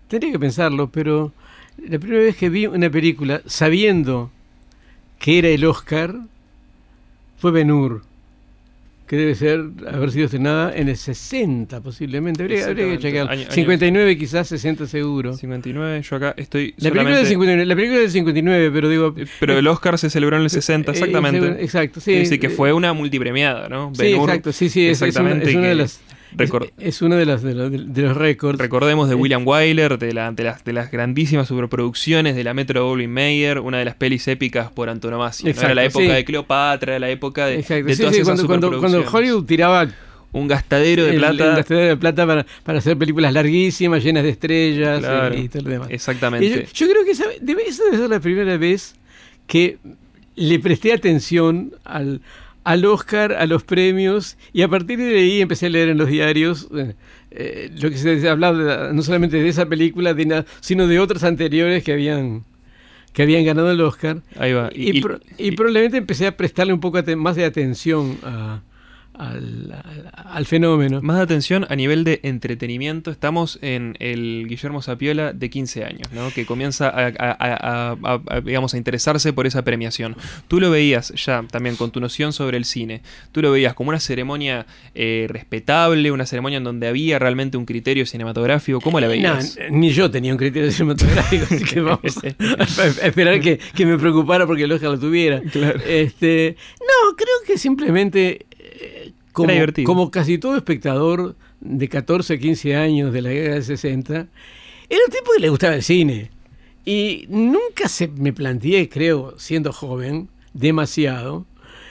tendría que pensarlo, pero la primera vez que vi una película sabiendo que era el Oscar fue Ben-Hur, que debe ser haber sido estrenada en el sesenta posiblemente, habría, habría que chequear. Año, cincuenta y nueve año. Quizás, sesenta seguro. cincuenta y nueve, yo acá estoy la solamente... película del cincuenta y nueve, la película del cincuenta y nueve, pero digo... Pero el Oscar se celebró en el sesenta, exactamente. Eh, exacto, sí. Sí, que fue una multipremiada, ¿no? Sí, Ben-Hur, exacto, sí, sí, es, es, una, es una de las... Record... Es, es uno de los, de, los, de los récords. Recordemos de William Wyler, de, la, de, las, de las grandísimas superproducciones de la Metro Goldwyn Mayer, una de las pelis épicas por antonomasia. ¿No? Era la época sí. de Cleopatra, era la época de, Exacto. de sí, todas sí, esas cuando, cuando, cuando Hollywood tiraba un gastadero de el, plata. Un gastadero de plata para, para hacer películas larguísimas, llenas de estrellas, claro, y, y todo lo demás. Exactamente. Yo, yo creo que esa debe, esa debe ser la primera vez que le presté atención al... al Oscar, a los premios, y a partir de ahí empecé a leer en los diarios eh, eh, lo que se hablaba no solamente de esa película, de na, sino de otras anteriores que habían que habían ganado el Oscar. Ahí va. Y, y, pro, y, y probablemente empecé a prestarle un poco más de atención a... Al, al, al fenómeno. Más de atención a nivel de entretenimiento. Estamos en el Guillermo Zapiola de quince años, ¿no? Que comienza a, a, a, a, a, digamos, a interesarse por esa premiación. Tú lo veías ya también con tu noción sobre el cine. Tú lo veías como una ceremonia eh, respetable, una ceremonia en donde había realmente un criterio cinematográfico. ¿Cómo la veías? No, ni yo tenía un criterio cinematográfico, así que vamos a, a esperar que, que me preocupara porque el Oscar lo tuviera. Claro. Este, no, creo que simplemente... Como, como casi todo espectador de catorce, quince años de la década del sesenta, era un tipo que le gustaba el cine. Y nunca se me planteé, creo, siendo joven, demasiado,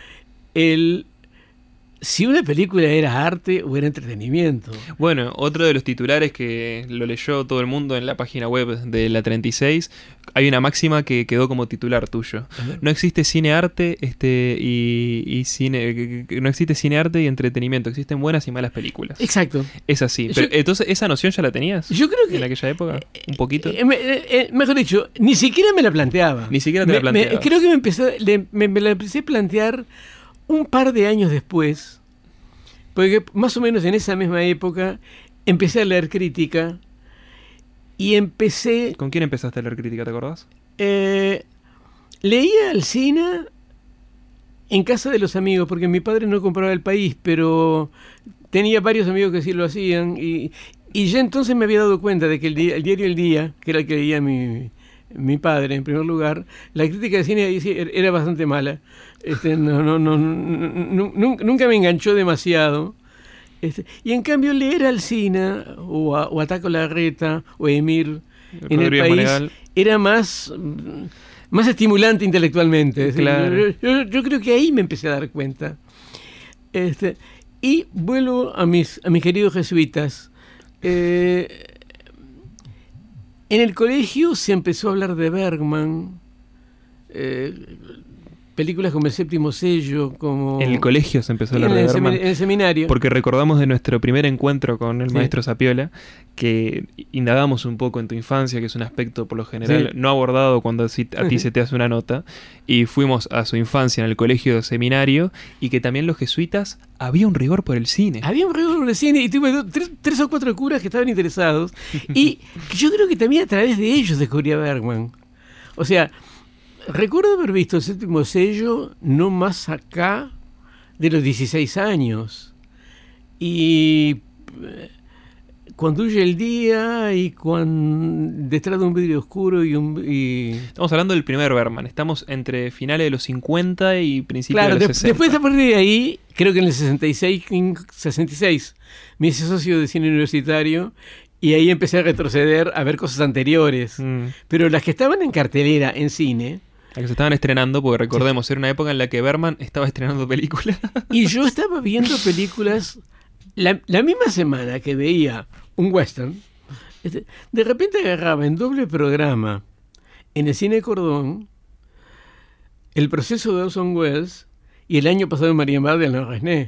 el si una película era arte o era entretenimiento. Bueno, otro de los titulares que lo leyó todo el mundo en la página web de la treinta y seis, hay una máxima que quedó como titular tuyo. No existe cine arte este y, y cine no existe cine arte y entretenimiento, existen buenas y malas películas. Exacto. Es así. Pero, yo, entonces, ¿esa noción ya la tenías? Yo creo que en aquella época, un poquito. Eh, eh, mejor dicho, ni siquiera me la planteaba. Ni siquiera te me, la planteaba. Creo que me empecé, le, me, me la empecé a plantear un par de años después, porque más o menos en esa misma época empecé a leer crítica y empecé... ¿Con quién empezaste a leer crítica, te acordás? Eh, leía Alsina en casa de los amigos, porque mi padre no compraba El País, pero tenía varios amigos que sí lo hacían, y, y ya entonces me había dado cuenta de que el, día, el diario El Día, que era el que leía mi, mi padre en primer lugar, la crítica de cine era bastante mala. Este, no, no, no, no, no, nunca me enganchó demasiado. Este, y en cambio leer Alsina o a, o a Taco Larreta o Emir en El País Monegal era más, más estimulante intelectualmente. Claro. Yo, yo, yo creo que ahí me empecé a dar cuenta. Este, y vuelvo a mis, a mis queridos jesuitas. Eh, en el colegio se empezó a hablar de Bergman. Eh, películas como El Séptimo Sello, como... En el colegio se empezó a hablar de Bergman. En el seminario. Porque recordamos de nuestro primer encuentro con el sí. maestro Zapiola, que indagamos un poco en tu infancia, que es un aspecto por lo general sí. no abordado cuando a ti se te hace una nota, y fuimos a su infancia en el colegio seminario, y que también los jesuitas había un rigor por el cine. Había un rigor por el cine, y tuve dos, tres, tres o cuatro curas que estaban interesados, y yo creo que también a través de ellos descubrí a Bergman. O sea... Recuerdo haber visto El Séptimo Sello no más acá de los dieciséis años. Y cuando huye el día y cuando detrás de un vidrio oscuro y un... Y... Estamos hablando del primer Bergman. Estamos entre finales de los cincuenta y principios claro, de los sesenta. Después, a partir de ahí, creo que en el sesenta y seis, sesenta y seis me hice socio de cine universitario. Y ahí empecé a retroceder a ver cosas anteriores. Mm. Pero las que estaban en cartelera, en cine... Las que se estaban estrenando, porque recordemos, sí. era una época en la que Bergman estaba estrenando películas. Y yo estaba viendo películas... La, la misma semana que veía un western, este, de repente agarraba en doble programa, en el Cine Cordón, El proceso de Orson Welles y El año pasado en María Mar de Alain Resnais.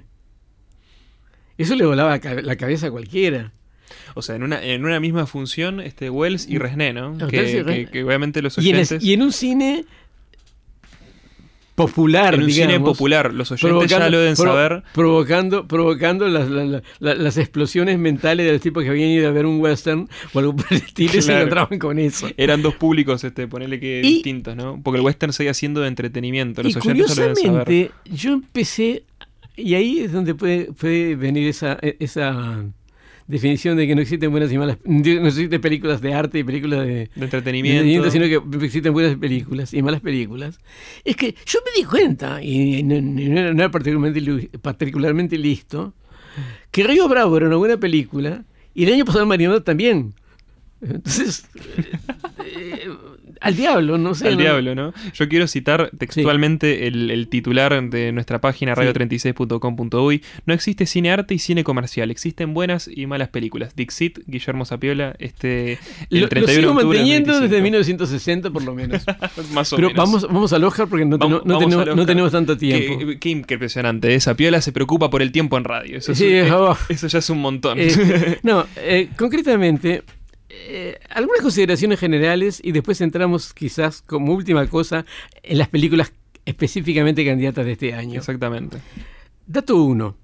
Eso le volaba la cabeza a cualquiera. O sea, en una, en una misma función, este Wells y Resnais, ¿no? Que, que, que obviamente los oyentes... Y en, el, y en un cine popular, en un digamos, cine popular. Los oyentes ya lo deben pro, saber. Provocando, provocando las, las, las, las explosiones mentales de los tipos que habían ido a ver un western o algo por el estilo y se encontraban con eso. Eran dos públicos, este, ponele que y, distintos, ¿no? Porque el western seguía siendo de entretenimiento. Los y oyentes curiosamente, yo empecé, y ahí es donde puede, puede venir esa, esa definición de que no existen buenas y malas, no existen películas de arte y películas de, de entretenimiento, de entretenimiento, sino que existen buenas películas y malas películas. Es que yo me di cuenta, y no, no era, no era particularmente, particularmente listo, que Río Bravo era una buena película y el año pasado Marioneta también. Entonces, eh, al diablo, no sé. Al ¿no? diablo, ¿no? Yo quiero citar textualmente sí. el, el titular de nuestra página radio treinta y seis punto com punto uy. No existe cine arte y cine comercial, existen buenas y malas películas. Dixit, Guillermo Sapiola, este el lo, treinta y uno lo sigo de octubre manteniendo desde mil novecientos sesenta por lo menos. Más o Pero menos. vamos, vamos al Oscar porque no, vamos, no, vamos tenemos, no tenemos tanto tiempo. Qué, qué, qué impresionante, ¿eh? Sapiola se preocupa por el tiempo en radio. Eso, sí, es, oh. eso ya es un montón. Eh, no, eh, concretamente... Eh, algunas consideraciones generales y después entramos quizás como última cosa en las películas específicamente candidatas de este año. Exactamente. Dato uno.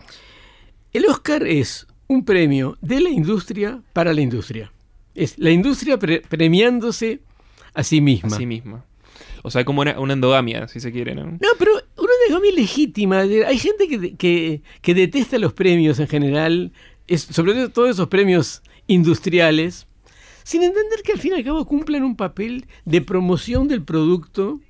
El Oscar es un premio de la industria para la industria. Es la industria pre- premiándose a sí misma. A sí misma. O sea, como una, una endogamia, si se quiere, ¿no? No, pero una endogamia legítima. Hay gente que, que, que detesta los premios en general, es, sobre todo todos esos premios industriales, sin entender que al fin y al cabo cumplen un papel de promoción del producto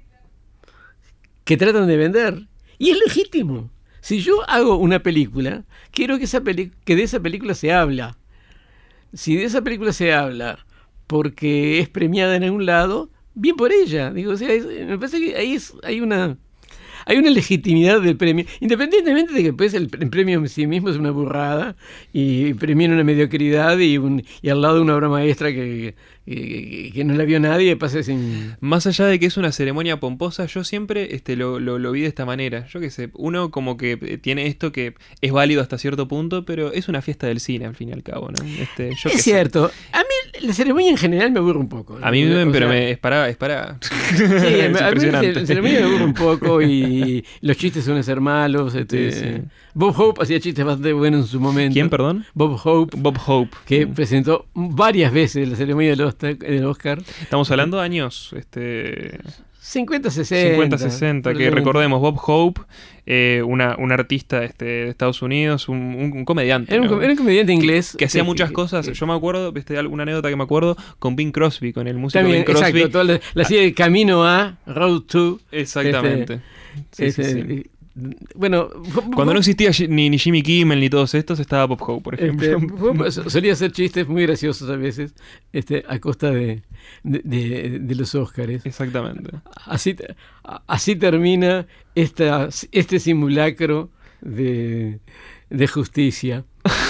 que tratan de vender. Y es legítimo. Si yo hago una película, quiero que, esa peli- que de esa película se habla. Si de esa película se habla porque es premiada en algún lado, bien por ella. Digo, o sea, es, me parece que ahí es, hay una... Hay una legitimidad del premio, independientemente de que pues, el premio en sí mismo es una burrada y premian una mediocridad y, un, y al lado de una obra maestra que, que, que no la vio nadie pasa sin... Más allá de que es una ceremonia pomposa, yo siempre este, lo, lo, lo vi de esta manera. Yo qué sé, uno como que tiene esto que es válido hasta cierto punto, pero es una fiesta del cine al fin y al cabo, ¿no? Este, yo es cierto. Sé. A mí la ceremonia en general me aburre un poco. A mí me, pero sea, me, es para... Es para... Sí, es a mí la ceremonia me aburre un poco y Y los chistes suelen ser malos. Este, sí, sí. Bob Hope hacía chistes bastante buenos en su momento. ¿Quién, perdón? Bob Hope. Bob Hope. Que mm. presentó varias veces la ceremonia del Oscar. Del Oscar. Estamos hablando de años... Este... cincuenta sesenta. cincuenta sesenta, que recordemos, Bob Hope, eh, una, un artista este, de Estados Unidos, un, un, un comediante. Era un, ¿no? era un comediante inglés. Que, que hacía que, muchas que, cosas. que, Yo me acuerdo, este, alguna anécdota que me acuerdo, con Bing Crosby, con el músico también, Bing Crosby. Exacto, toda la, la serie de Camino a, Road to. Exactamente. Este, sí, este, sí, sí. Bueno, cuando no existía ni, ni Jimmy Kimmel ni todos estos, estaba Bob Hope, por ejemplo. Este, solía hacer chistes muy graciosos a veces, este, a costa de, de, de, de los Óscares. Exactamente. Así, así termina esta, este simulacro de, de justicia.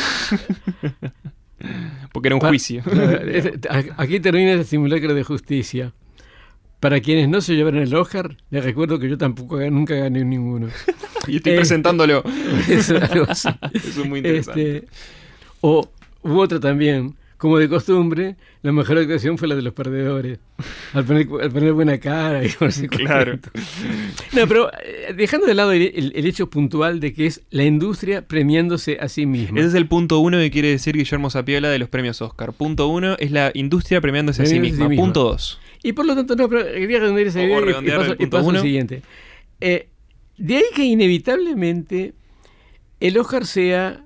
Porque era un Para, juicio. Aquí termina este simulacro de justicia. Para quienes no se llevaron el Oscar, les recuerdo que yo tampoco nunca gané ninguno. Y estoy eh, presentándolo. Es algo así. Eso es muy interesante. Este, o hubo otra también. Como de costumbre, la mejor actuación fue la de los perdedores. Al poner, al poner buena cara y por claro. No, pero eh, dejando de lado el, el, el hecho puntual de que es la industria premiándose a sí misma. Ese es el punto uno que quiere decir Guillermo Sapiola de los premios Oscar. Punto uno es la industria premiándose a sí misma. Sí misma. Punto dos. Y por lo tanto, no, pero quería redondear esa idea y, y paso, y paso al siguiente. Eh, de ahí que inevitablemente el Oscar sea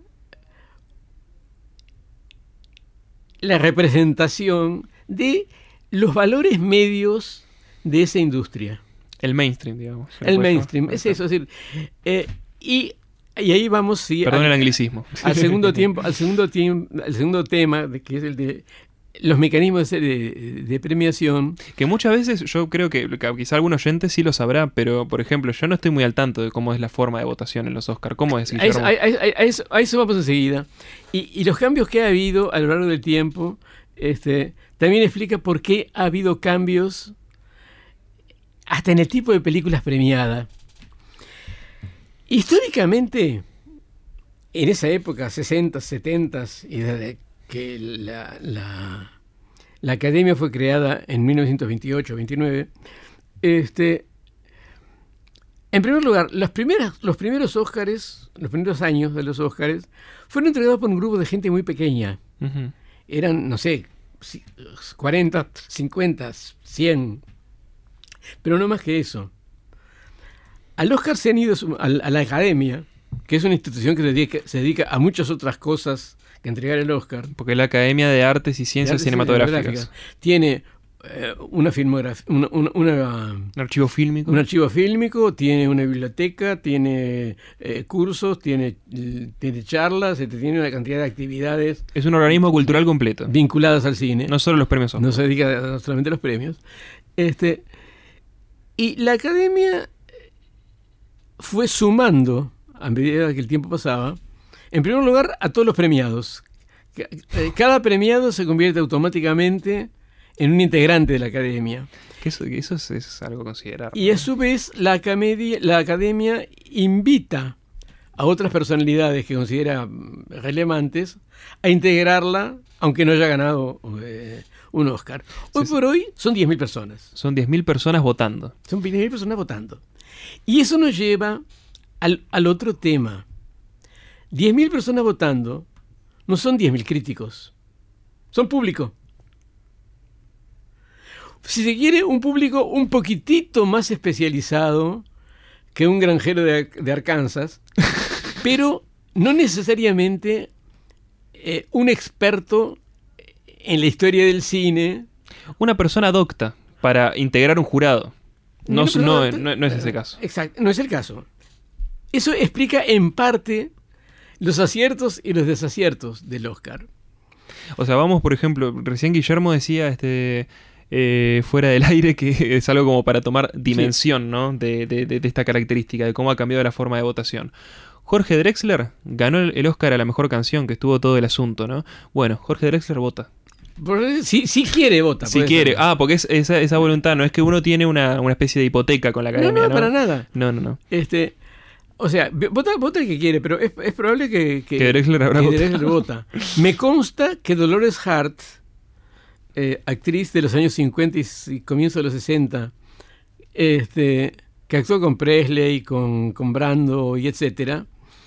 la representación de los valores medios de esa industria. El mainstream, digamos. El mainstream, es eso. Es decir, eh, y, y ahí vamos, sí. Perdón al, el anglicismo. Al segundo tiempo, al segundo tiempo, al segundo tema, de, que es el de los mecanismos de, de, de premiación. Que muchas veces yo creo que, que quizá algún oyente sí lo sabrá, pero por ejemplo, yo no estoy muy al tanto de cómo es la forma de votación en los Oscar. ¿Cómo es, Guillermo? A eso, a, a, a, eso, a eso vamos enseguida. Y, y los cambios que ha habido a lo largo del tiempo este, también explica por qué ha habido cambios hasta en el tipo de películas premiadas. Históricamente, en esa época, sesenta, setenta, y desde que la, la, la academia fue creada en mil novecientos veintiocho, veintinueve, este, En primer lugar, los primeros, los primeros Óscares, los primeros años de los Óscares, fueron entregados por un grupo de gente muy pequeña. Uh-huh. Eran, no sé, cuarenta, cincuenta, cien, pero no más que eso. Al Óscar se han ido a la Academia, que es una institución que se dedica, se dedica a muchas otras cosas que entregar el Óscar. Porque la Academia de Artes y Ciencias Artes Cinematográficas. Cinematográficas tiene eh, una filmografía, una, una, una, un archivo fílmico. Un archivo fílmico, tiene una biblioteca, tiene eh, cursos, tiene, tiene charlas, tiene una cantidad de actividades. Es un organismo cultural completo. Vinculadas al cine. No solo los premios Óscar. No se dedica solamente a los premios. Este, y la Academia fue sumando, a medida que el tiempo pasaba, en primer lugar, a todos los premiados. Cada premiado se convierte automáticamente en un integrante de la Academia. Que eso, que eso es, es algo a considerar, ¿no? Y a su vez, la, acamedia, la Academia invita a otras personalidades que considera relevantes a integrarla, aunque no haya ganado eh, un Óscar. Hoy sí, por hoy son diez mil personas. Son diez mil personas votando. Son diez mil personas votando. Y eso nos lleva al, al otro tema. diez mil personas votando no son diez mil críticos, son público. Si se quiere, un público un poquitito más especializado que un granjero de, de Arkansas, pero no necesariamente eh, un experto en la historia del cine. Una persona docta para integrar un jurado. No, no, no, no es ese caso. Exacto, no es el caso. Eso explica en parte los aciertos y los desaciertos del Óscar. O sea, vamos, por ejemplo, recién Guillermo decía este eh, fuera del aire que es algo como para tomar dimensión, sí, ¿no? de, de, de esta característica, de cómo ha cambiado la forma de votación. Jorge Drexler ganó el, el Óscar a la mejor canción, que estuvo todo el asunto, ¿no? Bueno, Jorge Drexler vota. Si, si quiere, vota. Si quiere. Ser. Ah, porque es esa, esa voluntad, no es que uno tiene una, una especie de hipoteca con la Academia, ¿no? No, no, para nada. No, no, no. Este, o sea, vota, vota el que quiere, pero es, es probable que, que, que Drexler habrá que votado. Drexler vota. Me consta que Dolores Hart, eh, actriz de los años cincuenta y comienzo de los sesenta, este, que actuó con Presley, con, con Brando y etcétera,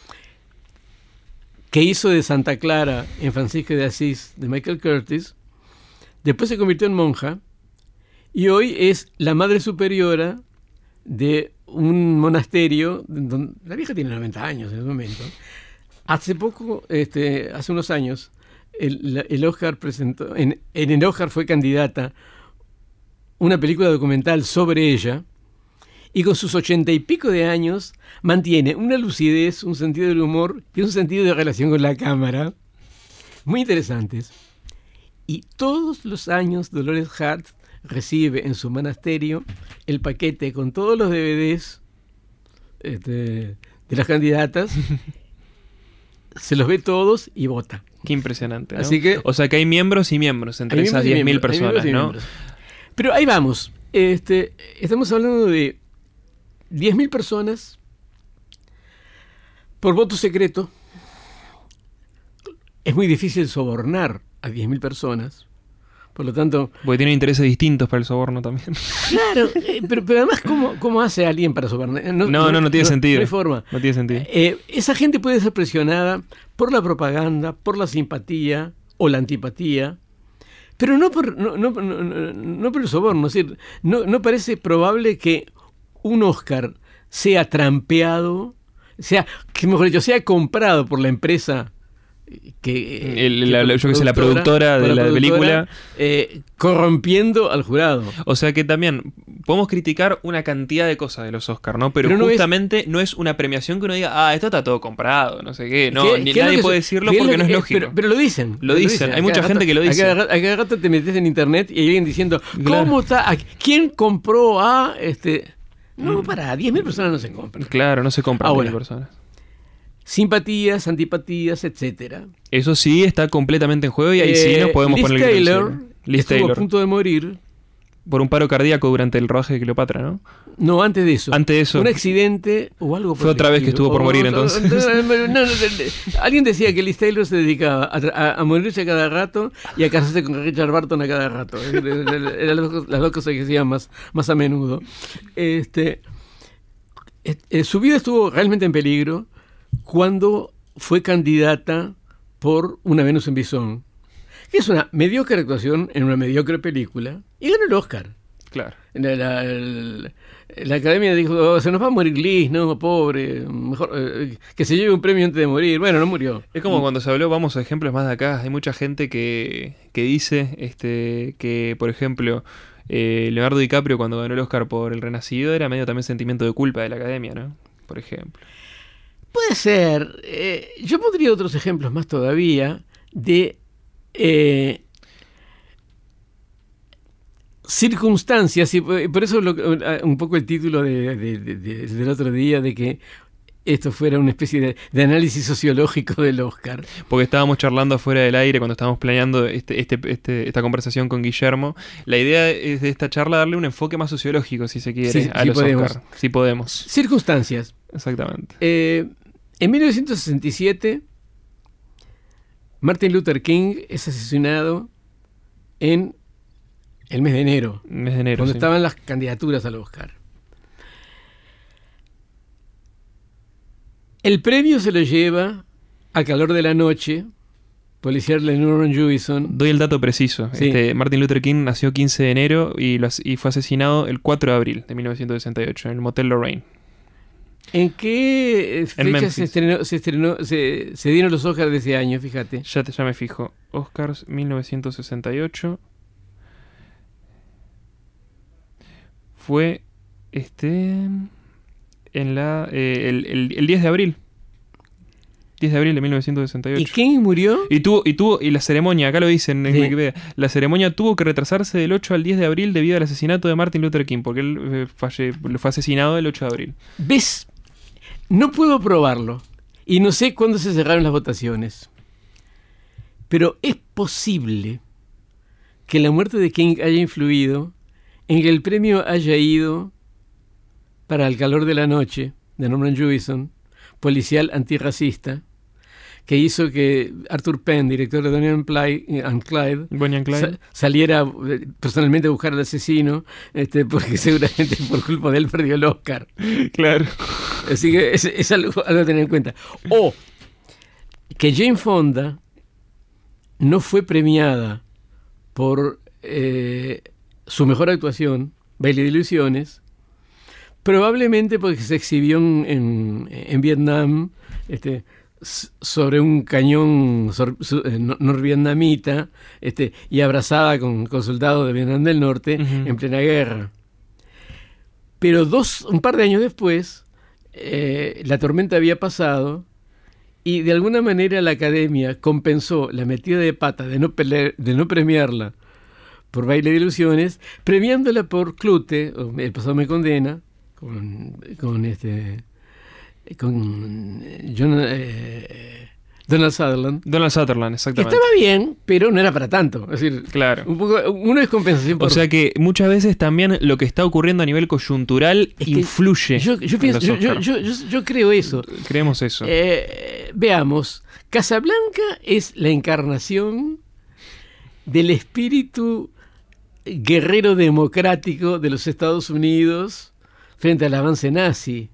que hizo de Santa Clara en Francisco de Asís de Michael Curtis, después se convirtió en monja y hoy es la madre superiora de un monasterio. Donde, la vieja tiene noventa años en ese momento. Hace poco, este, hace unos años, el, el Óscar presentó, en, en el Óscar fue candidata una película documental sobre ella, y con sus ochenta y pico de años mantiene una lucidez, un sentido del humor y un sentido de relación con la cámara muy interesantes. Y todos los años Dolores Hart recibe en su monasterio el paquete con todos los D V Ds este, de las candidatas, se los ve todos y vota. Qué impresionante, ¿no? Así que, o sea que hay miembros y miembros entre esas diez mil personas, ¿no? Miembros. Pero ahí vamos. Este, estamos hablando de diez mil personas por voto secreto. Es muy difícil sobornar a diez mil personas. Por lo tanto... Porque tienen intereses distintos para el soborno también. Claro, eh, pero, pero además, ¿cómo, ¿cómo hace alguien para sobornar? No, no, no, no tiene no, sentido. No hay forma. No tiene sentido. Eh, esa gente puede ser presionada por la propaganda, por la simpatía o la antipatía, pero no por, no, no, no, no, no por el soborno. Es decir, no, no parece probable que un Óscar sea trampeado, sea, que mejor dicho, sea comprado por la empresa que, el, que la, la, yo que sé, la productora de la, la película, eh, corrompiendo al jurado. O sea que también podemos criticar una cantidad de cosas de los Oscars, ¿no? Pero, Pero no justamente es, no es una premiación que uno diga, ah, esto está todo comprado, no sé qué. No, ¿Qué, ni qué nadie es puede que, decirlo porque es no es que, lógico. Pero, pero lo dicen. Lo, lo dicen. dicen. Hay mucha gente rato, que lo dice. A cada, a cada rato te metes en internet y hay alguien diciendo, claro. ¿cómo está? ¿A ¿Quién compró a este? No, para, diez mil personas no se compran. Claro, no se compran diez mil personas. Simpatías, antipatías, etcétera. Eso sí está completamente en juego y ahí eh, sí nos podemos Liz poner el Taylor Liz estuvo Taylor. a punto de morir por un paro cardíaco durante el rodaje de Cleopatra, ¿no? No, antes de eso. Antes de eso. Un accidente o algo por Fue otra vez que estuvo por morir, o, entonces. No, no, no, no, alguien decía que Liz Taylor se dedicaba a, a, a morirse a cada rato y a casarse con Richard Burton a cada rato. Eran las dos cosas que hacían más, más a menudo. Este, eh, su vida estuvo realmente en peligro cuando fue candidata por Una Venus en Bison, que es una mediocre actuación en una mediocre película, y ganó el Oscar. Claro. La, la, la, la academia dijo, oh, se nos va a morir Liz, no, pobre, mejor eh, que se lleve un premio antes de morir. Bueno, no murió. Es como cuando se habló, vamos a ejemplos más de acá, hay mucha gente que, que dice este, que, por ejemplo, eh, Leonardo DiCaprio cuando ganó el Oscar por El Renacido era medio también sentimiento de culpa de la academia, ¿no? Por ejemplo. Puede ser. Eh, yo pondría otros ejemplos más todavía de eh, circunstancias, y por eso lo, un poco el título de, de, de, de, del otro día, de que esto fuera una especie de, de análisis sociológico del Oscar. Porque estábamos charlando afuera del aire cuando estábamos planeando este, este, este, esta conversación con Guillermo. La idea es de esta charla darle un enfoque más sociológico, si se quiere, sí, a sí los podemos. Oscar. Si podemos. Circunstancias. Exactamente. Eh, en mil novecientos sesenta y siete, Martin Luther King es asesinado en el mes de enero. Mes de enero, cuando sí. estaban las candidaturas al Oscar. El premio se lo lleva Al calor de la noche, policial de Norman Jewison. Doy el dato preciso. Sí. Este, Martin Luther King nació quince de enero y, lo, y fue asesinado el cuatro de abril de mil novecientos sesenta y ocho en el Motel Lorraine. ¿En qué fecha Memphis. se estrenó, se, estrenó se, se dieron los Oscars de ese año? Fíjate. Ya, te, ya me fijo. Oscars mil novecientos sesenta y ocho. Fue este en la eh, el, el, el diez de abril. diez de abril de mil novecientos sesenta y ocho. ¿Y King murió? Y tuvo y tuvo y la ceremonia, acá lo dicen en Sí. Wikipedia. La ceremonia tuvo que retrasarse del ocho al diez de abril debido al asesinato de Martin Luther King, porque él eh, falle, fue asesinado el ocho de abril. ¿Ves? No puedo probarlo. Y no sé cuándo se cerraron las votaciones. Pero es posible que la muerte de King haya influido en que el premio haya ido para El calor de la noche, de Norman Jewison, policial antirracista, que hizo que Arthur Penn, director de Bonnie and Clyde, and Clyde, Bonnie and Clyde. Sa- saliera eh, personalmente a buscar al asesino, este, porque seguramente por culpa de él perdió el Oscar. Claro. Así que es, es algo, algo a tener en cuenta. O que Jane Fonda no fue premiada por eh, su mejor actuación, Baile de Ilusiones, probablemente porque se exhibió en, en, en Vietnam este, s- sobre un cañón sor- su- eh, nor- norvietnamita este, y abrazada con, con soldados de Vietnam del Norte Ujú. en plena guerra. Pero dos, un par de años después, eh, la tormenta había pasado y de alguna manera la academia compensó la metida de pata de no, pele- de no premiarla por Baile de Ilusiones, premiándola por Clute, o El pasado me condena, con, con este con John, eh, Donald Sutherland. Donald Sutherland, Que exactamente. estaba bien, pero no era para tanto. Es decir, Claro. un poco, una descompensación por... O sea que muchas veces también lo que está ocurriendo a nivel coyuntural Es que influye. yo, yo, en pienso, los yo, yo, Oscar. yo, yo- yo creo eso. Creemos eso. Eh, veamos, Casablanca es la encarnación del espíritu guerrero democrático de los Estados Unidos frente al avance nazi.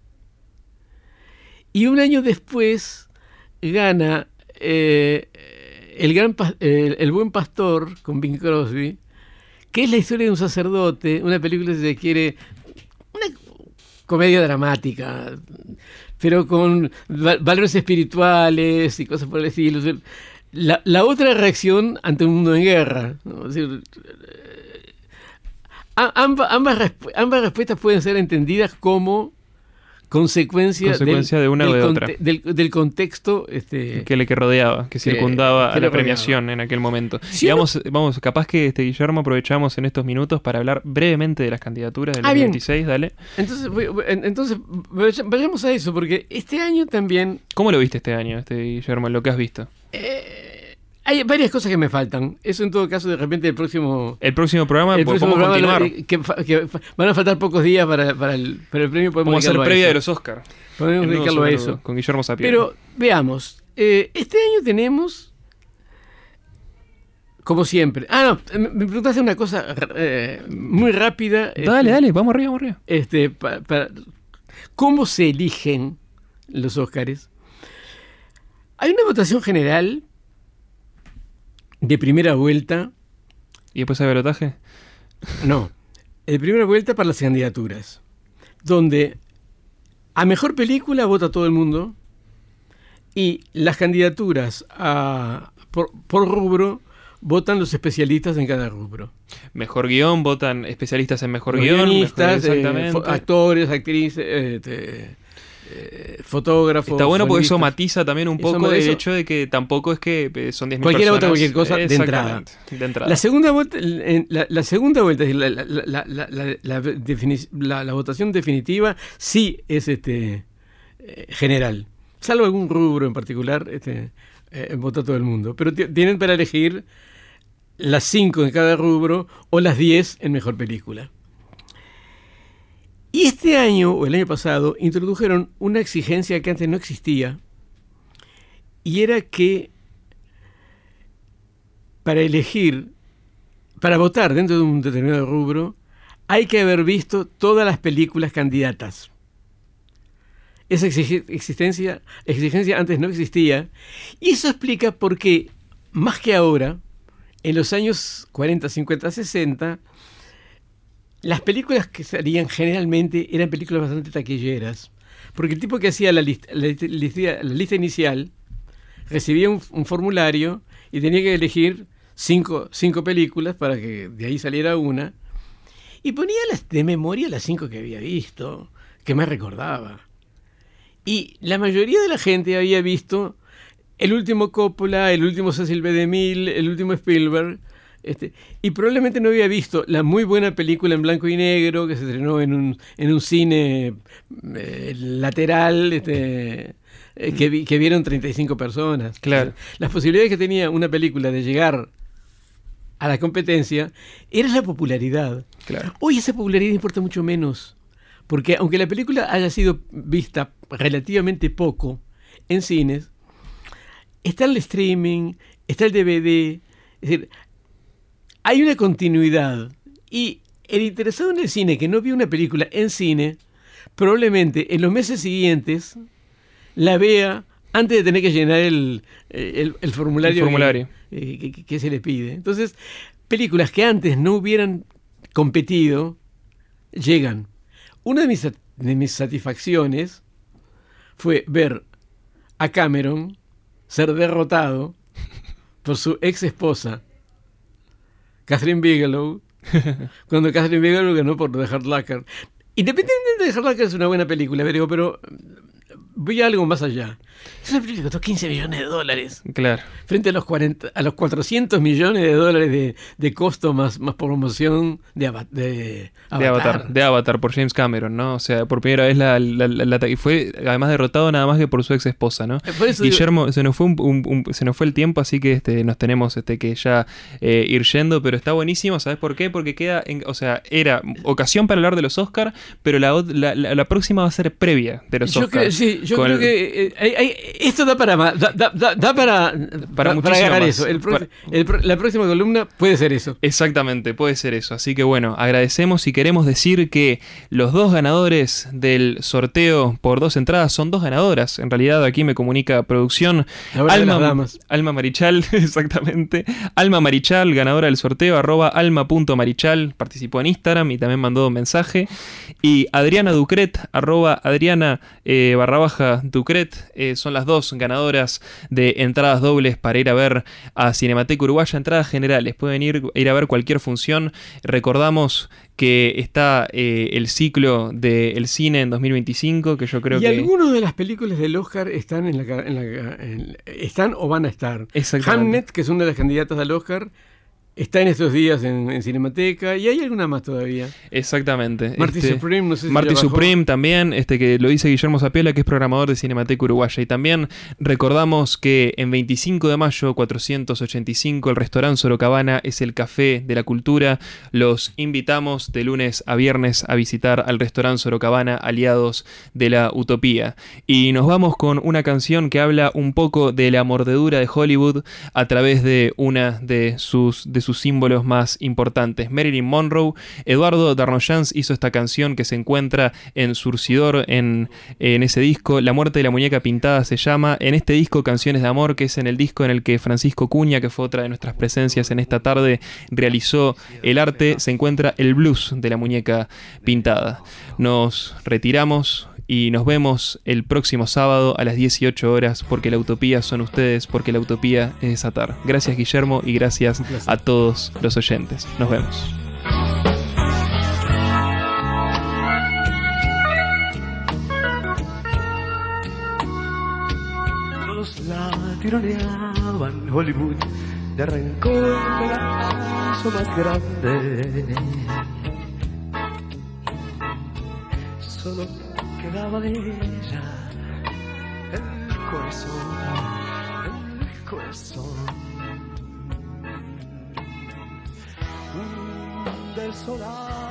Y un año después gana eh, el, gran pas- eh, el Buen Pastor con Bing Crosby, que es la historia de un sacerdote, una película, si se quiere, una comedia dramática, pero con va- valores espirituales y cosas por el estilo. O sea, La, la otra reacción ante un mundo en guerra, ¿no? Es decir, eh, a- amba- ambas, respu- ambas respuestas pueden ser entendidas como consecuencia, Consecuencia del, de una o del de conte- otra. Del, del contexto este, que le que rodeaba, que circundaba que a le la premiación rodeaba. en aquel momento. Si y uno- vamos, vamos, capaz que este Guillermo aprovechamos en estos minutos para hablar brevemente de las candidaturas del Ah, bien. dos mil veintiséis, dale. Entonces, voy- voy- en- entonces vaya- vayamos a eso, porque este año también ¿Cómo lo viste este año, este Guillermo, en lo que has visto? hay varias cosas que me faltan. Eso en todo caso, de repente el próximo... El próximo programa el po- próximo podemos programa, continuar. eh, que, fa- que fa- van a faltar pocos días para, para, el, para el premio. Podemos Vamos a hacer dedicarlo previa eso. de los Oscar. Podemos En Nudo dedicarlo a sobre eso. Nudo, con Guillermo Sapien. Pero veamos, eh, este año tenemos, como siempre... Ah, no, me me preguntaste una cosa eh, muy rápida. Dale, este, dale, vamos arriba, vamos arriba. Este, pa- para ¿Cómo se eligen los Óscares? Hay una votación general de primera vuelta. ¿Y después hay balotaje? No, de primera vuelta para las candidaturas, donde a mejor película vota todo el mundo y las candidaturas a, por, por rubro votan los especialistas en cada rubro. Mejor guión, votan especialistas en mejor Los guión. guionistas, mejor, eh, exactamente. fo- actores, actrices, eh, te- eh, fotógrafos. Está bueno porque eso solistas. matiza también un Eso- poco el eso- hecho de que tampoco es que eh, son diez mil Cualquiera vota personas. cualquier cosa de entrada. Exactamente, de entrada. La segunda vuelta, en- la, la segunda vuelta, es decir, la, la, la, la, la, la defini- la- la votación definitiva sí es este eh, general, salvo algún rubro en particular, este, eh, vota todo el mundo. Pero t- tienen para elegir las cinco en cada rubro o las diez en mejor película. Y este año, o el año pasado, introdujeron una exigencia que antes no existía, y era que para elegir, para votar dentro de un determinado rubro, hay que haber visto todas las películas candidatas. Esa exige- existencia, exigencia antes no existía, y eso explica por qué, más que ahora, en los años cuarenta, cincuenta, sesenta, las películas que salían generalmente eran películas bastante taquilleras, porque el tipo que hacía la lista, la, lista- la lista inicial recibía un, un formulario y tenía que elegir cinco, cinco películas para que de ahí saliera una, y ponía las, de memoria las cinco que había visto, que más recordaba. Y la mayoría de la gente había visto el último Coppola, el último Cecil B. DeMille, el último Spielberg, este, y probablemente no había visto la muy buena película en blanco y negro que se estrenó en un, en un cine eh, lateral, este, eh, que, vi- que vieron treinta y cinco personas. Claro. O sea, las posibilidades que tenía una película de llegar a la competencia era la popularidad. Claro. Hoy esa popularidad importa mucho menos, porque aunque la película haya sido vista relativamente poco en cines, está el streaming, está el D V D, es decir, hay una continuidad, y el interesado en el cine que no vio una película en cine, probablemente en los meses siguientes la vea antes de tener que llenar el, el, el formulario, El formulario. Que, eh, que- que se le pide. Entonces, películas que antes no hubieran competido, llegan. Una de mis, sat- de mis satisfacciones fue ver a Cameron ser derrotado por su ex esposa, Catherine Bigelow, cuando Catherine Bigelow ganó por The Hurt Locker. Independientemente de The Hurt Locker, es una buena película, pero, pero voy a algo más allá. Es una película que costó quince millones de dólares. Claro. Frente a los, cuarenta, a los cuatrocientos millones de dólares de, de costo más, más promoción de, ava- de Avatar. De Avatar, de Avatar por James Cameron, ¿no? O sea, por primera vez la, la, la- la- y fue además derrotado nada más que por su ex esposa, ¿no? Por eso digo- Guillermo, se nos fue un, un- un- se nos fue el tiempo, así que este, nos tenemos este, que ya eh, ir yendo, pero está buenísimo, ¿sabes por qué? Porque queda, en- o sea, era ocasión para hablar de los Oscar, pero la, ot- la, la- la próxima va a ser previa de los Yo Oscar. creo, sí, yo Con creo el- que eh, hay- hay- esto da para más, da, da- da- da para, Para da- muchísimo ganar más. eso. El pro- Para- el pro- la próxima columna puede ser eso. Exactamente, puede ser eso. Así que bueno, agradecemos y queremos decir que los dos ganadores del sorteo por dos entradas son dos ganadoras. En realidad aquí me comunica producción. La hora de Alma, las damas. Alma Marichal, exactamente. Alma Marichal, ganadora del sorteo, arroba alma.marichal, participó en Instagram y también mandó un mensaje. Y Adriana Ducret, arroba Adriana eh, barra baja Ducret, eh, son las dos ganadoras de entradas dobles para ir a ver a Cinemateca Uruguaya, entradas generales. Pueden ir, ir a ver cualquier función. Recordamos que está eh, el ciclo del cine en dos mil veinticinco, que yo creo y que... algunas de las películas del Oscar están en la, ca- en la ca- en- están o van a estar. Exactamente. Hamnet, que es una de las candidatas al Oscar, está en estos días en, en Cinemateca, y hay alguna más todavía. Exactamente. Marty Este, Supreme, no sé si Marty ya bajó. Supreme también, este que lo dice Guillermo Zapiola, que es programador de Cinemateca Uruguaya. Y también recordamos que en veinticinco de mayo, cuatrocientos ochenta y cinco, el restaurante Sorocabana es el café de la cultura. Los invitamos de lunes a viernes a visitar al restaurante Sorocabana, aliados de la utopía. Y nos vamos con una canción que habla un poco de la mordedura de Hollywood a través de una de sus, de sus símbolos más importantes. Marilyn Monroe, Eduardo Darnoyans hizo esta canción que se encuentra en Surcidor, en, en ese disco. La muerte de la muñeca pintada se llama. En este disco, Canciones de Amor, que es en el disco en el que Francisco Cuña, que fue otra de nuestras presencias en esta tarde, realizó el arte, se encuentra el blues de la muñeca pintada. Nos retiramos y nos vemos el próximo sábado a las dieciocho horas, porque la utopía son ustedes, porque la utopía es desatar. Gracias, Guillermo, y gracias a todos los oyentes. Nos vemos. Todos la tironeaban, Hollywood le arrancó el pedazo más grande. Solo quedaba de ella el corazón, el corazón. Un del solar